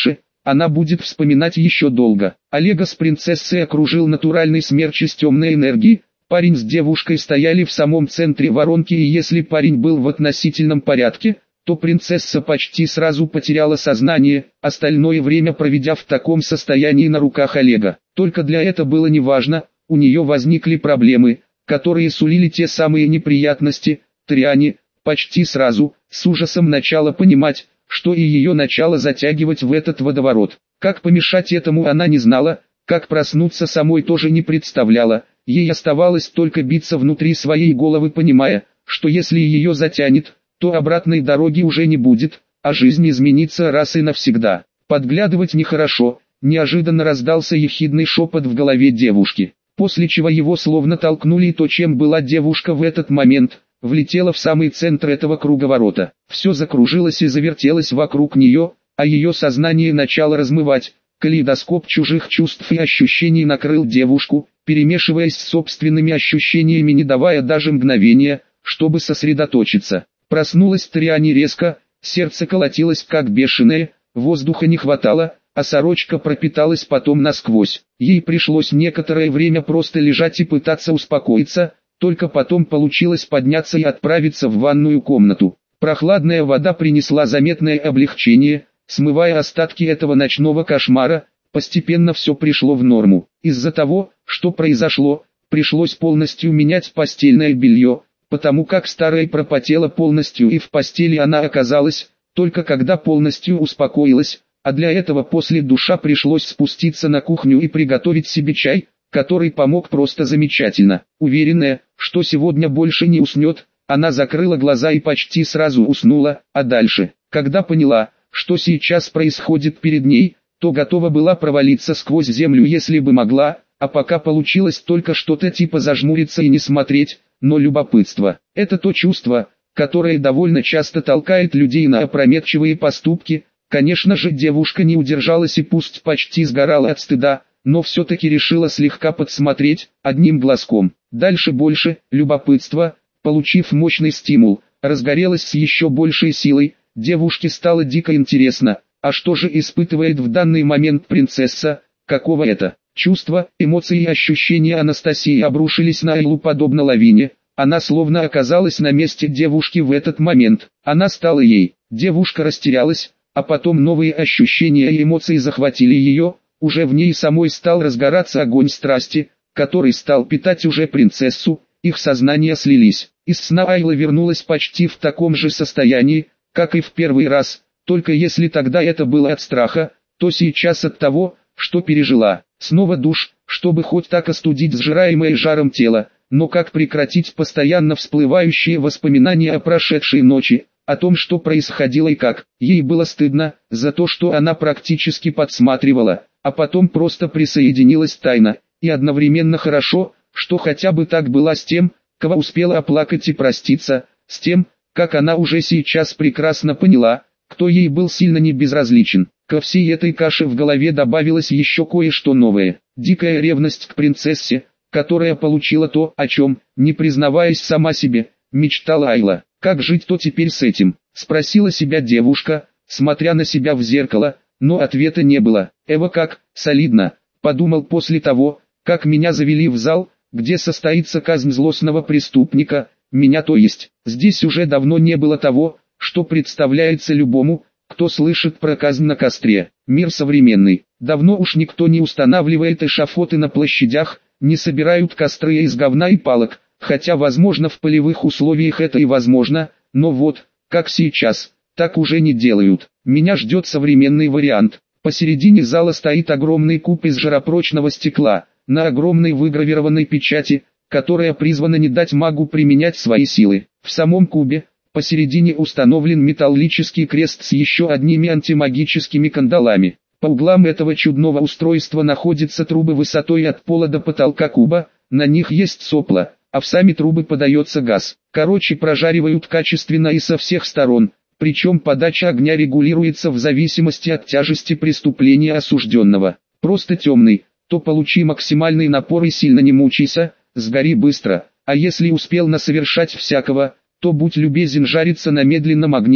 она будет вспоминать еще долго. Олега с принцессой окружил натуральный смерч из темной энергии. Парень с девушкой стояли в самом центре воронки, и если парень был в относительном порядке, то принцесса почти сразу потеряла сознание, остальное время проведя в таком состоянии на руках Олега. Только для этого было неважно, у нее возникли проблемы, которые сулили те самые неприятности. Триане почти сразу, с ужасом начала понимать, что и ее начало затягивать в этот водоворот. Как помешать этому она не знала, как проснуться самой тоже не представляла, ей оставалось только биться внутри своей головы, понимая, что если ее затянет, то обратной дороги уже не будет, а жизнь изменится раз и навсегда. Подглядывать нехорошо, неожиданно раздался ехидный шепот в голове девушки, после чего его словно толкнули, и то, чем была девушка в этот момент, влетела в самый центр этого круговорота. Все закружилось и завертелось вокруг нее, а ее сознание начало размывать. Калейдоскоп чужих чувств и ощущений накрыл девушку, перемешиваясь с собственными ощущениями, не давая даже мгновения, чтобы сосредоточиться. Проснулась Триане резко, сердце колотилось как бешеное, воздуха не хватало, а сорочка пропиталась потом насквозь. Ей пришлось некоторое время просто лежать и пытаться успокоиться, только потом получилось подняться и отправиться в ванную комнату. Прохладная вода принесла заметное облегчение, смывая остатки этого ночного кошмара. Постепенно все пришло в норму. Из-за того, что произошло, пришлось полностью менять постельное белье, потому как старое пропотело полностью, и в постели она оказалась, только когда полностью успокоилась, а для этого после душа пришлось спуститься на кухню и приготовить себе чай, который помог просто замечательно. Уверенная, что сегодня больше не уснет, она закрыла глаза и почти сразу уснула, а дальше, когда поняла, что сейчас происходит перед ней, то готова была провалиться сквозь землю, если бы могла, а пока получилось только что-то типа зажмуриться и не смотреть, но любопытство – это то чувство, которое довольно часто толкает людей на опрометчивые поступки. Конечно же, девушка не удержалась и пусть почти сгорала от стыда, но все-таки решила слегка подсмотреть, одним глазком. Дальше больше, любопытство, получив мощный стимул, разгорелась с еще большей силой. Девушке стало дико интересно, а что же испытывает в данный момент принцесса, какого это чувства, эмоции и ощущения Анастасии обрушились на Айлу подобно лавине. Она словно оказалась на месте девушки в этот момент, она стала ей. Девушка растерялась, а потом новые ощущения и эмоции захватили ее, уже в ней самой стал разгораться огонь страсти, который стал питать уже принцессу. Их сознания слились. Из сна Айла вернулась почти в таком же состоянии, как и в первый раз, только если тогда это было от страха, то сейчас от того, что пережила. Снова душ, чтобы хоть так остудить сжираемое жаром тело, но как прекратить постоянно всплывающие воспоминания о прошедшей ночи, о том, что происходило и как. Ей было стыдно за то, что она практически подсматривала, а потом просто присоединилась тайно, и одновременно хорошо, что хотя бы так была с тем, кого успела оплакать и проститься, с тем, как она уже сейчас прекрасно поняла, кто ей был сильно не безразличен. Ко всей этой каше в голове добавилось еще кое-что новое. Дикая ревность к принцессе, которая получила то, о чем, не признаваясь сама себе, мечтала Айла. Как жить-то теперь с этим? Спросила себя девушка, смотря на себя в зеркало, но ответа не было. Эва как, солидно, подумал после того, как меня завели в зал, где состоится казнь злостного преступника, меня то есть. Здесь уже давно не было того, что представляется любому, кто слышит про казнь на костре. Мир современный. Давно уж никто не устанавливает эшафоты на площадях, не собирают костры из говна и палок, хотя возможно в полевых условиях это и возможно, но вот, как сейчас, так уже не делают. Меня ждет современный вариант. Посередине зала стоит огромный куб из жаропрочного стекла, на огромной выгравированной печати, которая призвана не дать магу применять свои силы. В самом кубе, посередине установлен металлический крест с еще одними антимагическими кандалами. По углам этого чудного устройства находятся трубы высотой от пола до потолка куба, на них есть сопла, а в сами трубы подается газ. Короче, прожаривают качественно и со всех сторон, причем подача огня регулируется в зависимости от тяжести преступления осужденного. Просто темный, то получи максимальный напор и сильно не мучайся, сгори быстро, а если успел насовершать всякого, то будь любезен жариться на медленном огне,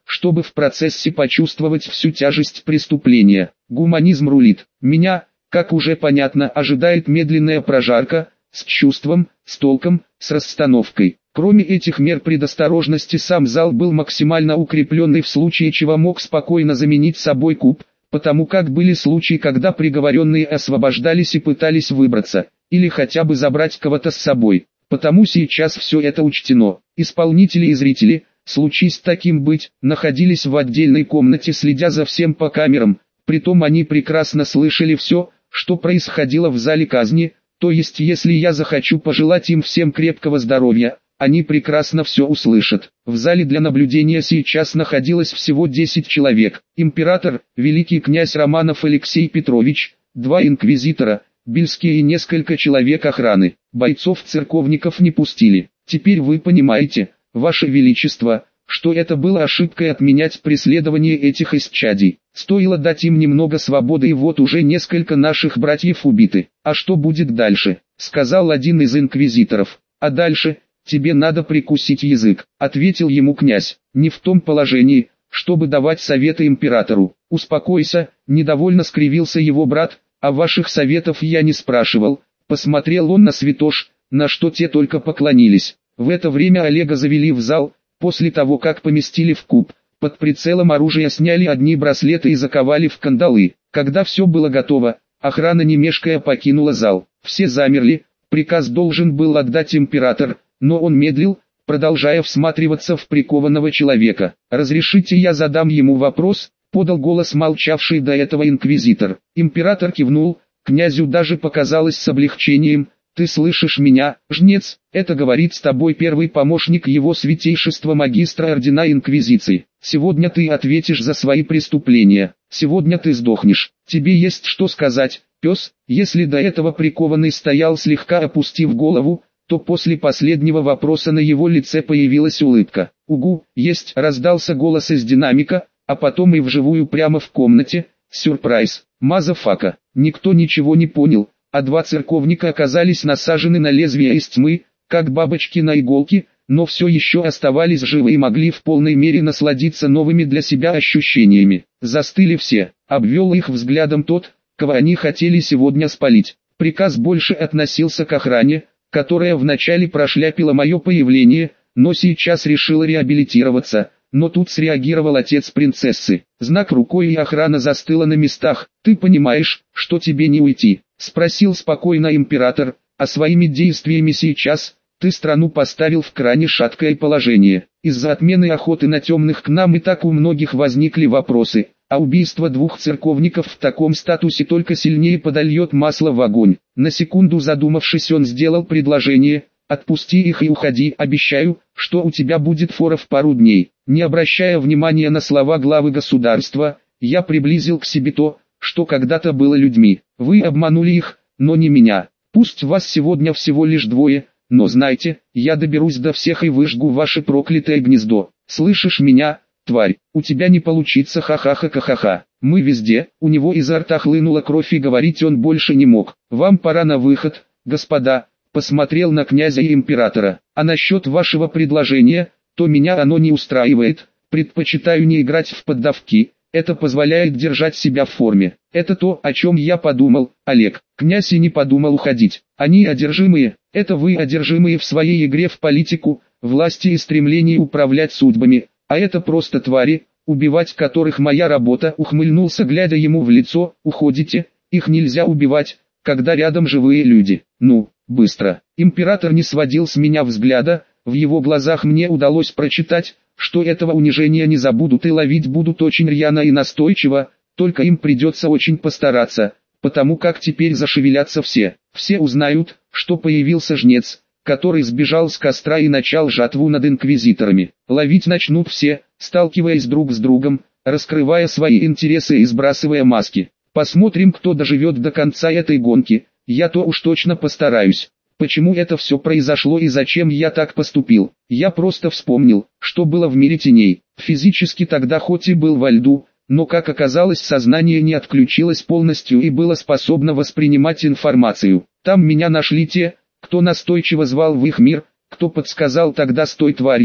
чтобы в процессе почувствовать всю тяжесть преступления. Гуманизм рулит. Меня, как уже понятно, ожидает медленная прожарка, с чувством, с толком, с расстановкой. Кроме этих мер предосторожности, сам зал был максимально укрепленный, в случае чего мог спокойно заменить собой куб, потому как были случаи, когда приговоренные освобождались и пытались выбраться, или хотя бы забрать кого-то с собой. Потому сейчас все это учтено. Исполнители и зрители, случись таким быть, находились в отдельной комнате, следя за всем по камерам, притом они прекрасно слышали все, что происходило в зале казни, то есть если я захочу пожелать им всем крепкого здоровья, они прекрасно все услышат. В зале для наблюдения сейчас находилось всего десять человек. Император, великий князь Романов Алексей Петрович, два инквизитора, Бельские и несколько человек охраны. Бойцов-церковников не пустили. Теперь вы понимаете, Ваше Величество, что это было ошибкой отменять преследование этих исчадий. Стоило дать им немного свободы, и вот уже несколько наших братьев убиты. А что будет дальше? Сказал один из инквизиторов. А дальше... «Тебе надо прикусить язык», — ответил ему князь, — «не в том положении, чтобы давать советы императору». «Успокойся», — недовольно скривился его брат, — «а ваших советов я не спрашивал». Посмотрел он на святош, на что те только поклонились. В это время Олега завели в зал, после того как поместили в куб, под прицелом оружия сняли одни браслеты и заковали в кандалы. Когда все было готово, охрана не мешкая покинула зал. Все замерли, приказ должен был отдать император, но он медлил, продолжая всматриваться в прикованного человека. «Разрешите, я задам ему вопрос?» — подал голос молчавший до этого инквизитор. Император кивнул, князю даже показалось с облегчением. «Ты слышишь меня, жнец? Это говорит с тобой первый помощник его святейшества магистра ордена инквизиции. Сегодня ты ответишь за свои преступления. Сегодня ты сдохнешь. Тебе есть что сказать, пес?» Если до этого прикованный стоял слегка опустив голову, то после последнего вопроса на его лице появилась улыбка. «Угу, есть!» — раздался голос из динамика, а потом и вживую прямо в комнате. «Сюрприз! Мазафака!» Никто ничего не понял, а два церковника оказались насажены на лезвие из тьмы, как бабочки на иголке, но все еще оставались живы и могли в полной мере насладиться новыми для себя ощущениями. Застыли все, обвел их взглядом тот, кого они хотели сегодня спалить. Приказ больше относился к охране, которая вначале прошляпила мое появление, но сейчас решила реабилитироваться. Но тут среагировал отец принцессы. Знак рукой, и охрана застыла на местах. «Ты понимаешь, что тебе не уйти?» — спросил спокойно император. «А своими действиями сейчас ты страну поставил в крайне шаткое положение. Из-за отмены охоты на темных к нам и так у многих возникли вопросы, а убийство двух церковников в таком статусе только сильнее подольет масло в огонь». На секунду задумавшись, он сделал предложение: «Отпусти их и уходи, обещаю, что у тебя будет фора в пару дней». Не обращая внимания на слова главы государства, я приблизил к себе то, что когда-то было людьми. «Вы обманули их, но не меня. Пусть вас сегодня всего лишь двое, но знайте, я доберусь до всех и выжгу ваше проклятое гнездо. Слышишь меня, тварь? У тебя не получится, ха-ха-ха-ха-ха». Мы везде, у него изо рта хлынула кровь и говорить он больше не мог. «Вам пора на выход, господа», — посмотрел на князя и императора. «А насчет вашего предложения, то меня оно не устраивает, предпочитаю не играть в поддавки, это позволяет держать себя в форме. Это то, о чем я подумал, Олег». Князь и не подумал уходить. «Они одержимые, это вы одержимые в своей игре в политику, власти и стремлении управлять судьбами, а это просто твари, убивать которых моя работа», — ухмыльнулся, глядя ему в лицо. «Уходите, их нельзя убивать, когда рядом живые люди. Ну, быстро». Император не сводил с меня взгляда, в его глазах мне удалось прочитать, что этого унижения не забудут и ловить будут очень рьяно и настойчиво, только им придется очень постараться, потому как теперь зашевелятся все. Все узнают, что появился жнец, который сбежал с костра и начал жатву над инквизиторами. Ловить начнут все, сталкиваясь друг с другом, раскрывая свои интересы и сбрасывая маски. Посмотрим, кто доживет до конца этой гонки. Я-то уж точно постараюсь. Почему это все произошло и зачем я так поступил? Я просто вспомнил, что было в мире теней. Физически тогда хоть и был во льду, но как оказалось, сознание не отключилось полностью и было способно воспринимать информацию. Там меня нашли те, кто настойчиво звал в их мир, кто подсказал тогда с той тварью,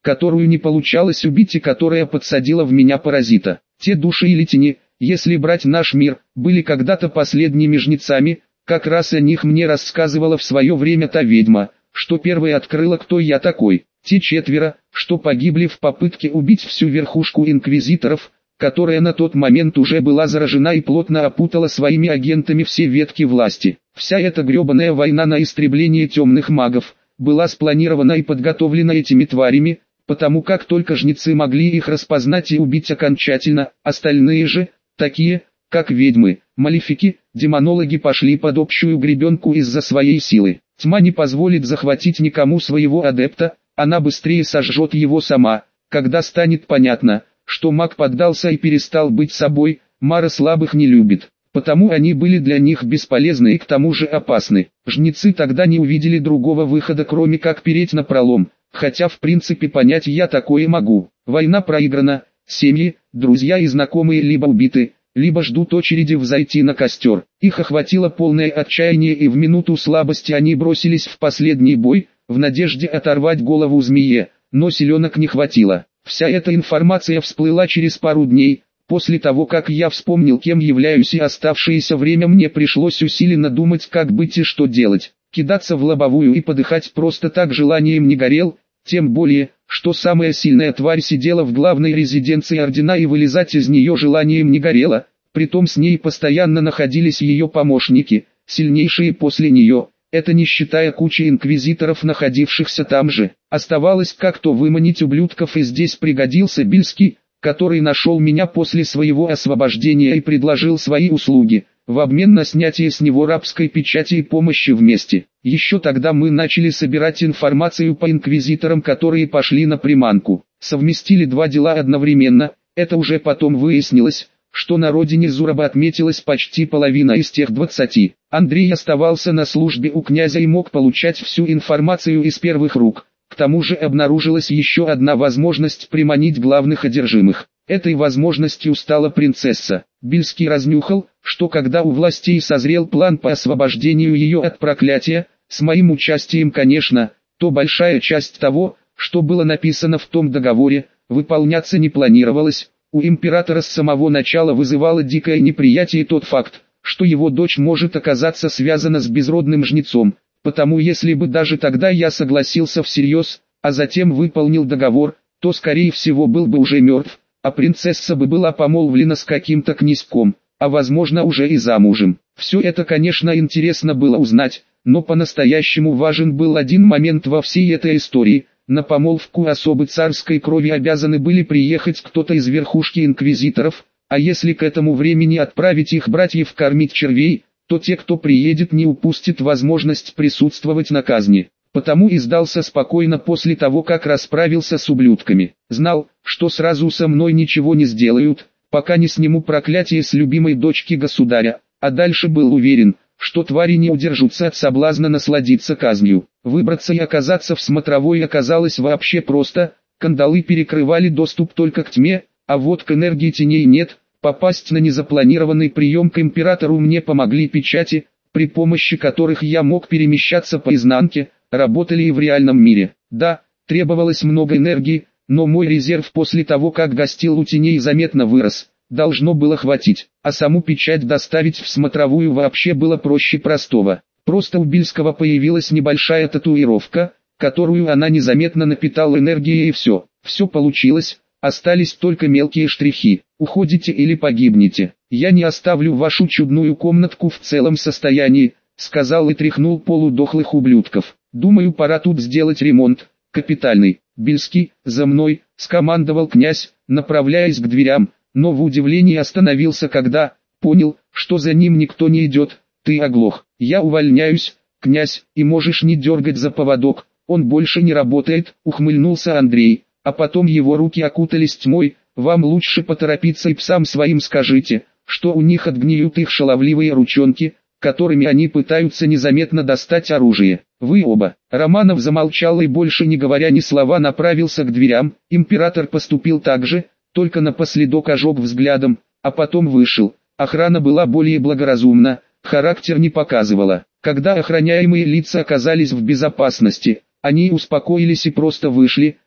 которую не получалось убить и которая подсадила в меня паразита. Те души или тени, если брать наш мир, были когда-то последними жнецами, как раз о них мне рассказывала в свое время та ведьма, что первой открыла, кто я такой. Те четверо, что погибли в попытке убить всю верхушку инквизиторов, которая на тот момент уже была заражена и плотно опутала своими агентами все ветки власти. Вся эта гребаная война на истребление темных магов была спланирована и подготовлена этими тварями, потому как только жнецы могли их распознать и убить окончательно, остальные же, такие, как ведьмы, малефики, демонологи, пошли под общую гребенку из-за своей силы. Тьма не позволит захватить никому своего адепта, она быстрее сожжет его сама, когда станет понятно, что маг поддался и перестал быть собой. Мара слабых не любит, потому они были для них бесполезны и к тому же опасны. Жнецы тогда не увидели другого выхода, кроме как переть напролом, хотя в принципе понять я такое могу. Война проиграна, семьи, друзья и знакомые либо убиты, либо ждут очереди взойти на костер. Их охватило полное отчаяние, и в минуту слабости они бросились в последний бой, в надежде оторвать голову змее, но силенок не хватило. Вся эта информация всплыла через пару дней. После того, как я вспомнил, кем являюсь, и оставшееся время мне пришлось усиленно думать, как быть и что делать. Кидаться в лобовую и подыхать просто так желанием не горел, тем более, что самая сильная тварь сидела в главной резиденции ордена и вылезать из нее желанием не горело, притом с ней постоянно находились ее помощники, сильнейшие после нее. Это не считая кучи инквизиторов, находившихся там же. Оставалось как-то выманить ублюдков, и здесь пригодился Бильский, который нашел меня после своего освобождения и предложил свои услуги, в обмен на снятие с него рабской печати и помощи вместе. Еще тогда мы начали собирать информацию по инквизиторам, которые пошли на приманку. Совместили два дела одновременно, это уже потом выяснилось, что на родине Зураба отметилась почти половина из тех двадцати. Андрей оставался на службе у князя и мог получать всю информацию из первых рук. К тому же обнаружилась еще одна возможность приманить главных одержимых. Этой возможностью стала принцесса. Бильский разнюхал, что когда у властей созрел план по освобождению ее от проклятия, с моим участием, конечно, то большая часть того, что было написано в том договоре, выполняться не планировалось. У императора с самого начала вызывало дикое неприятие тот факт, что его дочь может оказаться связана с безродным жнецом, потому если бы даже тогда я согласился всерьез, а затем выполнил договор, то скорее всего был бы уже мертв, а принцесса бы была помолвлена с каким-то князьком, а возможно уже и замужем. Все это, конечно, интересно было узнать, но по-настоящему важен был один момент во всей этой истории. На помолвку особы царской крови обязаны были приехать кто-то из верхушки инквизиторов, а если к этому времени отправить их братьев кормить червей, то те, кто приедет, не упустит возможность присутствовать на казни. Потому и сдался спокойно после того, как расправился с ублюдками. Знал, что сразу со мной ничего не сделают, пока не сниму проклятие с любимой дочки государя, а дальше был уверен, что твари не удержатся от соблазна насладиться казнью. Выбраться и оказаться в смотровой оказалось вообще просто, кандалы перекрывали доступ только к тьме, а вот к энергии теней нет. Попасть на незапланированный прием к императору мне помогли печати, при помощи которых я мог перемещаться по изнанке, работали и в реальном мире. Да, требовалось много энергии, но мой резерв после того, как гостил у теней, заметно вырос. Должно было хватить, а саму печать доставить в смотровую вообще было проще простого. Просто у Бильского появилась небольшая татуировка, которую она незаметно напитала энергией, и все. Все получилось, остались только мелкие штрихи. Уходите или погибнете. Я не оставлю вашу чудную комнатку в целом состоянии, сказал и тряхнул полудохлых ублюдков. Думаю, пора тут сделать ремонт, капитальный. Бильский, за мной, скомандовал князь, направляясь к дверям, но в удивлении остановился, когда понял, что за ним никто не идет. Ты оглох. Я увольняюсь, князь, и можешь не дергать за поводок, он больше не работает, ухмыльнулся Андрей, а потом его руки окутались тьмой. Вам лучше поторопиться и псам своим скажите, что у них отгниют их шаловливые ручонки, которыми они пытаются незаметно достать оружие. Вы оба. Романов замолчал и, больше не говоря ни слова, направился к дверям. Император поступил так же, только напоследок ожег взглядом, а потом вышел. Охрана была более благоразумна, характер не показывала. Когда охраняемые лица оказались в безопасности, они успокоились и просто вышли,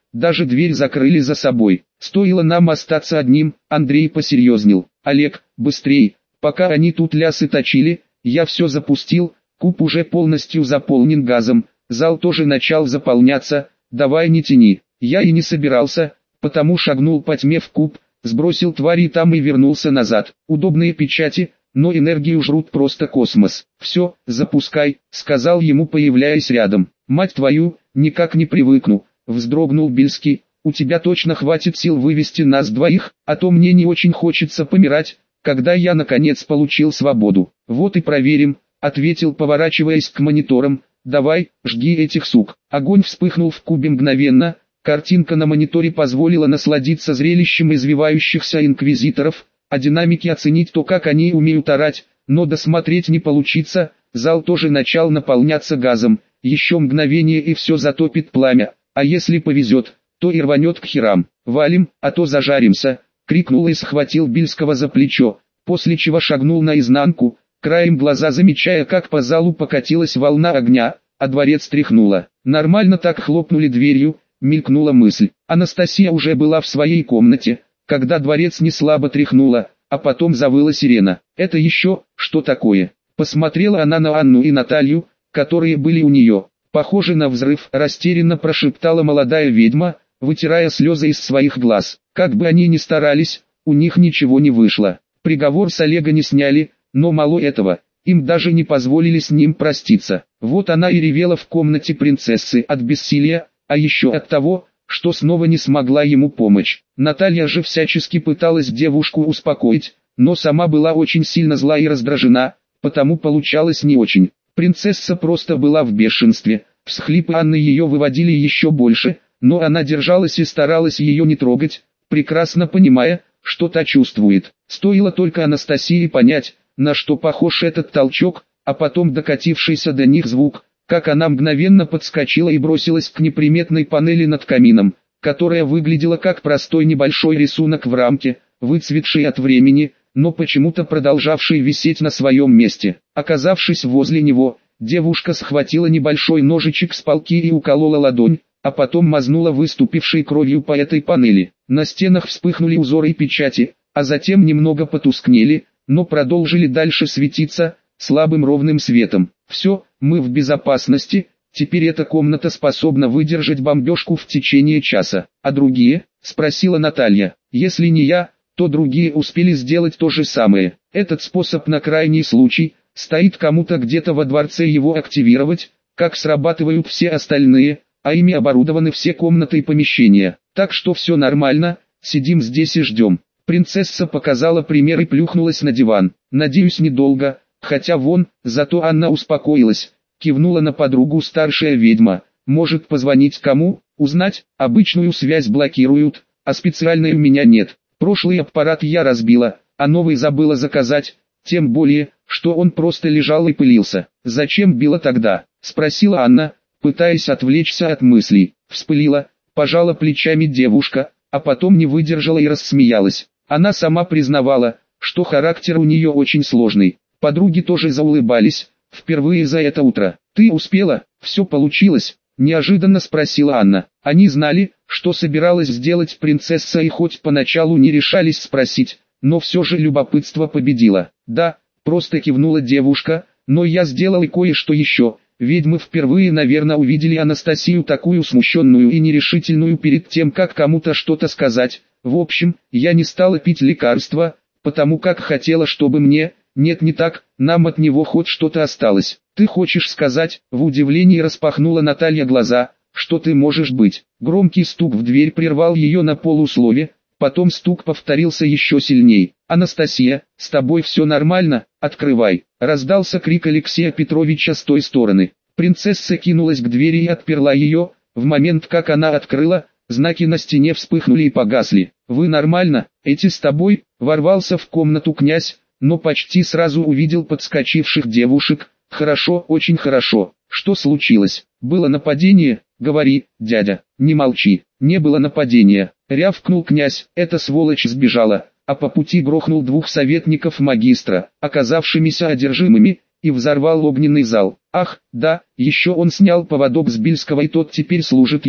даже дверь закрыли за собой. Стоило нам остаться одним, Андрей посерьезнел. Олег, быстрей, пока они тут лясы точили, я все запустил, куб уже полностью заполнен газом, зал тоже начал заполняться, давай не тяни. Я и не собирался, потому шагнул по тьме в куб, сбросил твари там и вернулся назад. Удобные печати, но энергию жрут просто космос. Все, запускай, сказал ему, появляясь рядом. Мать твою, никак не привыкну, вздрогнул Бельский. У тебя точно хватит сил вывести нас двоих, а то мне не очень хочется помирать, когда я наконец получил свободу. Вот и проверим, ответил, поворачиваясь к мониторам. Давай, жги этих сук. Огонь вспыхнул в кубе мгновенно. Картинка на мониторе позволила насладиться зрелищем извивающихся инквизиторов, а динамики оценить то, как они умеют орать, но досмотреть не получится. Зал тоже начал наполняться газом. Еще мгновение и все затопит пламя, а если повезет, то и рванет к херам. Валим, а то зажаримся, крикнул и схватил Бельского за плечо, после чего шагнул наизнанку, краем глаза замечая, как по залу покатилась волна огня, а дворец тряхнуло. Нормально так хлопнули дверью, мелькнула мысль. Анастасия уже была в своей комнате, когда дворец неслабо тряхнуло, а потом завыла сирена. Это еще, что такое? Посмотрела она на Анну и Наталью, которые были у нее. Похоже на взрыв, растерянно прошептала молодая ведьма, вытирая слезы из своих глаз. Как бы они ни старались, у них ничего не вышло. Приговор с Олега не сняли, но мало этого, им даже не позволили с ним проститься. Вот она и ревела в комнате принцессы от бессилия, а еще от того, что снова не смогла ему помочь. Наталья же всячески пыталась девушку успокоить, но сама была очень сильно зла и раздражена, потому получалось не очень. Принцесса просто была в бешенстве, всхлипы Анны ее выводили еще больше, но она держалась и старалась ее не трогать, прекрасно понимая, что та чувствует. Стоило только Анастасии понять, на что похож этот толчок, а потом докатившийся до них звук, как она мгновенно подскочила и бросилась к неприметной панели над камином, которая выглядела как простой небольшой рисунок в рамке, выцветший от времени, но почему-то продолжавший висеть на своем месте. Оказавшись возле него, девушка схватила небольшой ножичек с палки и уколола ладонь, а потом мазнула выступившей кровью по этой панели. На стенах вспыхнули узоры и печати, а затем немного потускнели, но продолжили дальше светиться слабым ровным светом. Все, мы в безопасности, теперь эта комната способна выдержать бомбежку в течение часа. А другие? Спросила Наталья. Если не я, то другие успели сделать то же самое. Этот способ на крайний случай, стоит кому-то где-то во дворце его активировать, как срабатывают все остальные, а ими оборудованы все комнаты и помещения. Так что все нормально, сидим здесь и ждем. Принцесса показала пример и плюхнулась на диван. Надеюсь, недолго, хотя вон, зато Анна успокоилась, кивнула на подругу старшая ведьма. Может позвонить кому, узнать, обычную связь блокируют, а специальной у меня нет. Прошлый аппарат я разбила, а новый забыла заказать, тем более, что он просто лежал и пылился. «Зачем била тогда?» – спросила Анна, пытаясь отвлечься от мыслей. Вспылила, пожала плечами девушка, а потом не выдержала и рассмеялась. Она сама признавала, что характер у нее очень сложный. Подруги тоже заулыбались, впервые за это утро. «Ты успела? Все получилось?» – неожиданно спросила Анна. Они знали, что собиралась сделать принцесса, и хоть поначалу не решались спросить, но все же любопытство победило. «Да», – просто кивнула девушка, – «но я сделала кое-что еще». Ведьмы впервые, наверное, увидели Анастасию такую смущенную и нерешительную перед тем, как кому-то что-то сказать. В общем, я не стала пить лекарства, потому как хотела, чтобы мне, нет, не так, нам от него хоть что-то осталось. Ты хочешь сказать? В удивлении распахнула Наталья глаза. Что ты можешь быть? Громкий стук в дверь прервал ее на полуслове, потом стук повторился еще сильней. «Анастасия, с тобой все нормально? Открывай!» Раздался крик Алексея Петровича с той стороны. Принцесса кинулась к двери и отперла ее. В момент, как она открыла, знаки на стене вспыхнули и погасли. «Вы нормально? Эти с тобой?» Ворвался в комнату князь, но почти сразу увидел подскочивших девушек. «Хорошо, очень хорошо. Что случилось? Было нападение? Говори, дядя, не молчи». «Не было нападения», — рявкнул князь. «Эта сволочь сбежала, а по пути грохнул двух советников магистра, оказавшимися одержимыми, и взорвал огненный зал. Ах, да, еще он снял поводок с Бельского, и тот теперь служит ему».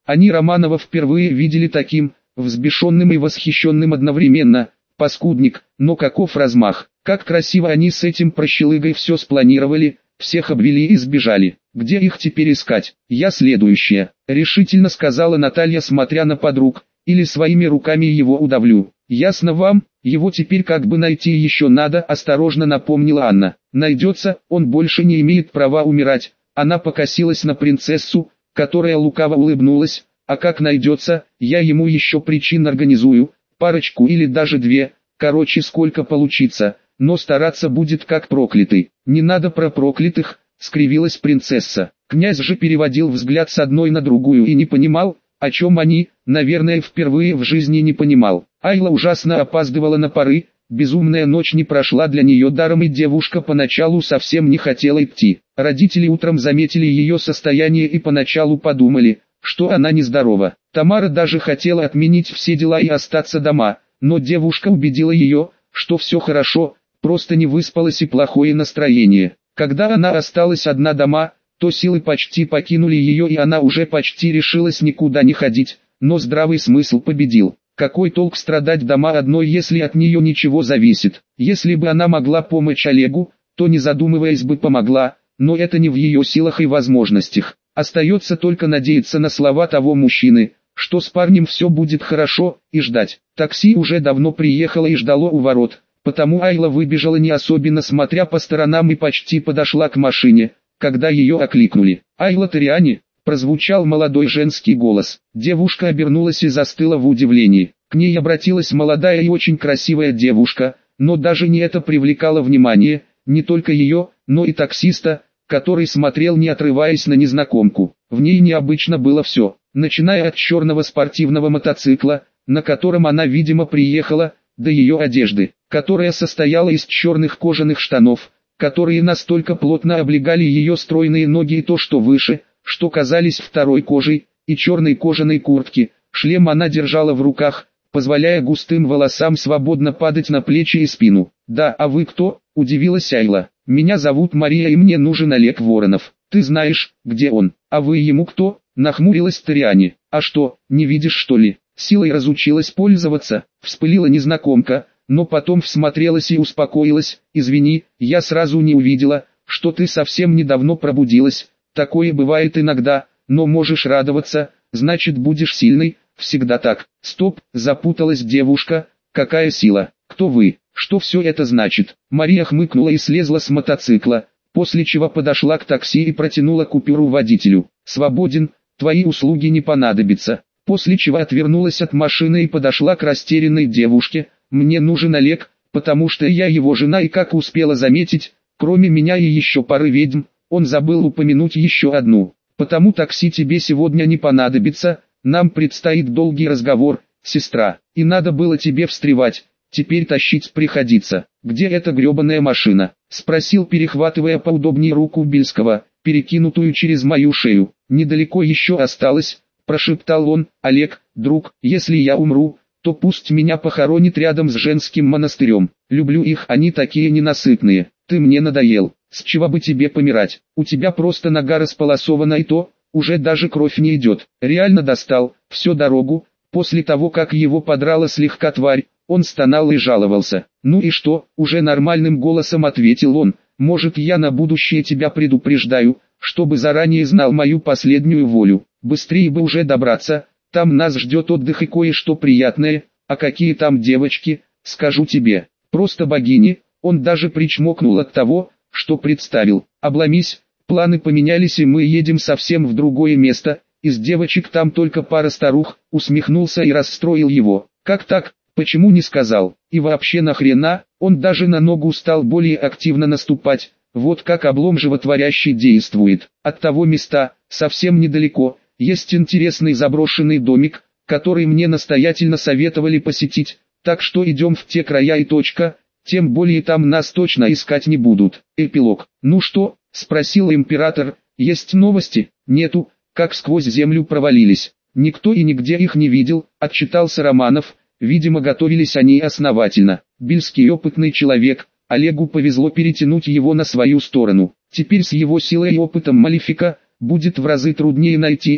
Они Романова впервые видели таким, взбешенным и восхищенным одновременно. Паскудник, но каков размах, как красиво они с этим прощелыгой все спланировали, всех обвели и сбежали. Где их теперь искать? Я следующая, решительно сказала Наталья, смотря на подруг, или своими руками его удавлю. Ясно вам, его теперь как бы найти еще надо, осторожно напомнила Анна. Найдется, он больше не имеет права умирать. Она покосилась на принцессу, которая лукаво улыбнулась. А как найдется, я ему еще причин организую, парочку или даже две, короче сколько получится, но стараться будет как проклятый. Не надо про проклятых, скривилась принцесса. Князь же переводил взгляд с одной на другую и не понимал, о чем они, наверное, впервые в жизни не понимал. Айла ужасно опаздывала на пары, безумная ночь не прошла для нее даром, и девушка поначалу совсем не хотела идти. Родители утром заметили ее состояние и поначалу подумали, что она нездорова. Тамара даже хотела отменить все дела и остаться дома, но девушка убедила ее, что все хорошо, просто не выспалась и плохое настроение. Когда она осталась одна дома, то силы почти покинули ее, и она уже почти решилась никуда не ходить, но здравый смысл победил. Какой толк страдать дома одной, если от нее ничего зависит? Если бы она могла помочь Олегу, то не задумываясь бы помогла, но это не в ее силах и возможностях. Остается только надеяться на слова того мужчины, что с парнем все будет хорошо, и ждать. Такси уже давно приехало и ждало у ворот, потому Айла выбежала, не особенно смотря по сторонам, и почти подошла к машине, когда ее окликнули. «Айла Ториани!» — прозвучал молодой женский голос. Девушка обернулась и застыла в удивлении. К ней обратилась молодая и очень красивая девушка, но даже не это привлекало внимание, не только ее, но и таксиста, который смотрел, не отрываясь, на незнакомку. В ней необычно было все, начиная от черного спортивного мотоцикла, на котором она, видимо, приехала, до ее одежды, которая состояла из черных кожаных штанов, которые настолько плотно облегали ее стройные ноги и то, что выше, что казались второй кожей, и черной кожаной куртки. Шлем она держала в руках, позволяя густым волосам свободно падать на плечи и спину. «Да, а вы кто?» – удивилась Айла. «Меня зовут Мария, и мне нужен Олег Воронов. Ты знаешь, где он? А вы ему кто?» – нахмурилась Ториани. «А что, не видишь, что ли?» Силой разучилась пользоваться, вспылила незнакомка, но потом всмотрелась и успокоилась. «Извини, я сразу не увидела, что ты совсем недавно пробудилась. Такое бывает иногда, но можешь радоваться, значит будешь сильной, всегда так». «Стоп», запуталась девушка, «какая сила? Кто вы? Что все это значит?» Мария хмыкнула и слезла с мотоцикла, после чего подошла к такси и протянула купюру водителю. «Свободен, твои услуги не понадобятся». После чего отвернулась от машины и подошла к растерянной девушке. «Мне нужен Олег, потому что я его жена, и, как успела заметить, кроме меня и еще пары ведьм, он забыл упомянуть еще одну. Потому такси тебе сегодня не понадобится, нам предстоит долгий разговор, сестра, и надо было тебе встревать, теперь тащить приходится». «Где эта гребаная машина?» — спросил, перехватывая поудобнее руку Бельского, перекинутую через мою шею. «Недалеко еще осталось», — прошептал он. «Олег, друг, если я умру, то пусть меня похоронит рядом с женским монастырем. Люблю их, они такие ненасытные. Ты мне надоел. С чего бы тебе помирать? У тебя просто нога располосована, и то, уже даже кровь не идет». Реально достал. Всю дорогу, после того как его подрала слегка тварь, он стонал и жаловался. «Ну и что?» — уже нормальным голосом ответил он. «Может, я на будущее тебя предупреждаю, чтобы заранее знал мою последнюю волю. Быстрее бы уже добраться, там нас ждет отдых и кое-что приятное, а какие там девочки, скажу тебе, просто богини». Он даже причмокнул от того, что представил. «Обломись, планы поменялись, и мы едем совсем в другое место, из девочек там только пара старух», усмехнулся и расстроил его. «Как так? Почему не сказал? И вообще нахрена?» Он даже на ногу стал более активно наступать. Вот как облом животворящий действует. От того места, совсем недалеко, есть интересный заброшенный домик, который мне настоятельно советовали посетить, так что идем в те края и точка, тем более там нас точно искать не будут. Эпилог. «Ну что?» — спросил император. «Есть новости?» «Нету, как сквозь землю провалились. Никто и нигде их не видел», — отчитался Романов. Видимо, готовились они основательно. Бельский опытный человек, Олегу повезло перетянуть его на свою сторону. Теперь с его силой и опытом Малефика будет в разы труднее найти их,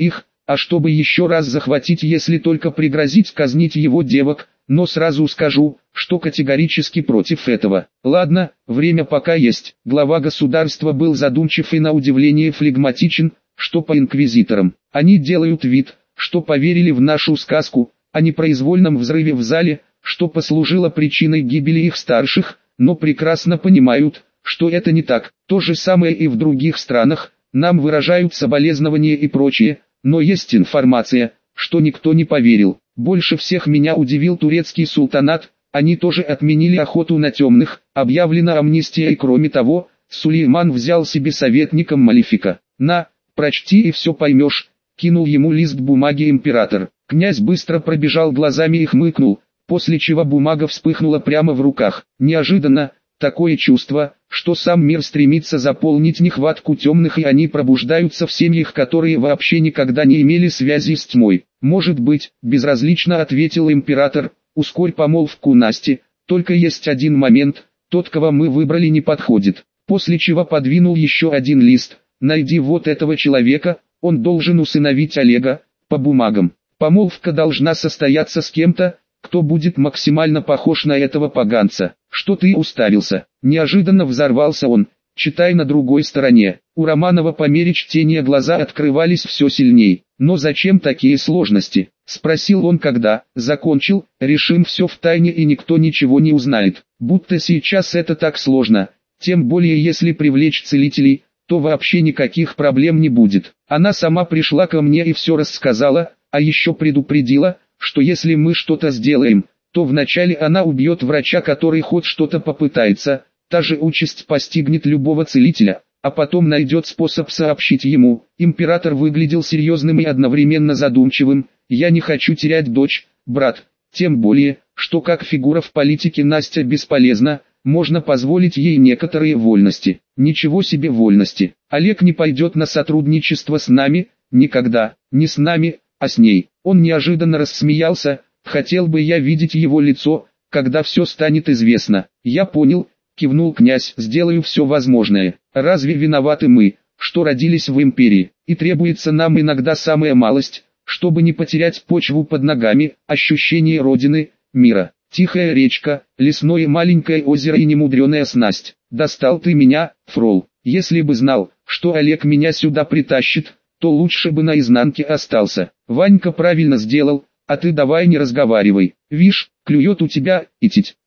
а чтобы еще раз захватить, если только пригрозить казнить его девок, но сразу скажу, что категорически против этого. Ладно, время пока есть. Глава государства был задумчив и на удивление флегматичен, что по инквизиторам. Они делают вид, что поверили в нашу сказку, о непроизвольном взрыве в зале, что послужило причиной гибели их старших, но прекрасно понимают, что это не так. То же самое и в других странах, нам выражают соболезнования и прочее, но есть информация, что никто не поверил. Больше всех меня удивил турецкий султанат, они тоже отменили охоту на темных, объявлена амнистия и кроме того, Сулейман взял себе советником Малефика. На, прочти и все поймешь, кинул ему лист бумаги император. Князь быстро пробежал глазами и хмыкнул, после чего бумага вспыхнула прямо в руках. Неожиданно, такое чувство, что сам мир стремится заполнить нехватку темных и они пробуждаются в семьях, которые вообще никогда не имели связи с тьмой. Может быть, безразлично ответил император, ускорь помолвку Насти, только есть один момент, тот, кого мы выбрали, не подходит. После чего подвинул еще один лист, найди вот этого человека, он должен усыновить Олега, по бумагам. Помолвка должна состояться с кем-то, кто будет максимально похож на этого поганца. Что ты уставился? Неожиданно взорвался он, читай на другой стороне. У Романова по мере чтения глаза открывались все сильней. Но зачем такие сложности? Спросил он, когда закончил, решим все в тайне и никто ничего не узнает. Будто сейчас это так сложно, тем более если привлечь целителей, то вообще никаких проблем не будет. Она сама пришла ко мне и все рассказала, а еще предупредила, что если мы что-то сделаем, то вначале она убьет врача, который хоть что-то попытается, та же участь постигнет любого целителя, а потом найдет способ сообщить ему. Император выглядел серьезным и одновременно задумчивым. Я не хочу терять дочь, брат, тем более, что как фигура в политике Настя бесполезна, можно позволить ей некоторые вольности. Ничего себе вольности. Олег не пойдет на сотрудничество с нами, никогда, не с нами, а с ней. Он неожиданно рассмеялся, хотел бы я видеть его лицо, когда все станет известно. Я понял, кивнул князь, сделаю все возможное. Разве виноваты мы, что родились в империи, и требуется нам иногда самая малость, чтобы не потерять почву под ногами, ощущение родины, мира. Тихая речка, лесное маленькое озеро и немудреная снасть. Достал ты меня, фрол. Если бы знал, что Олег меня сюда притащит, то лучше бы наизнанке остался. Ванька правильно сделал, а ты давай не разговаривай. Вишь, клюет у тебя, итить.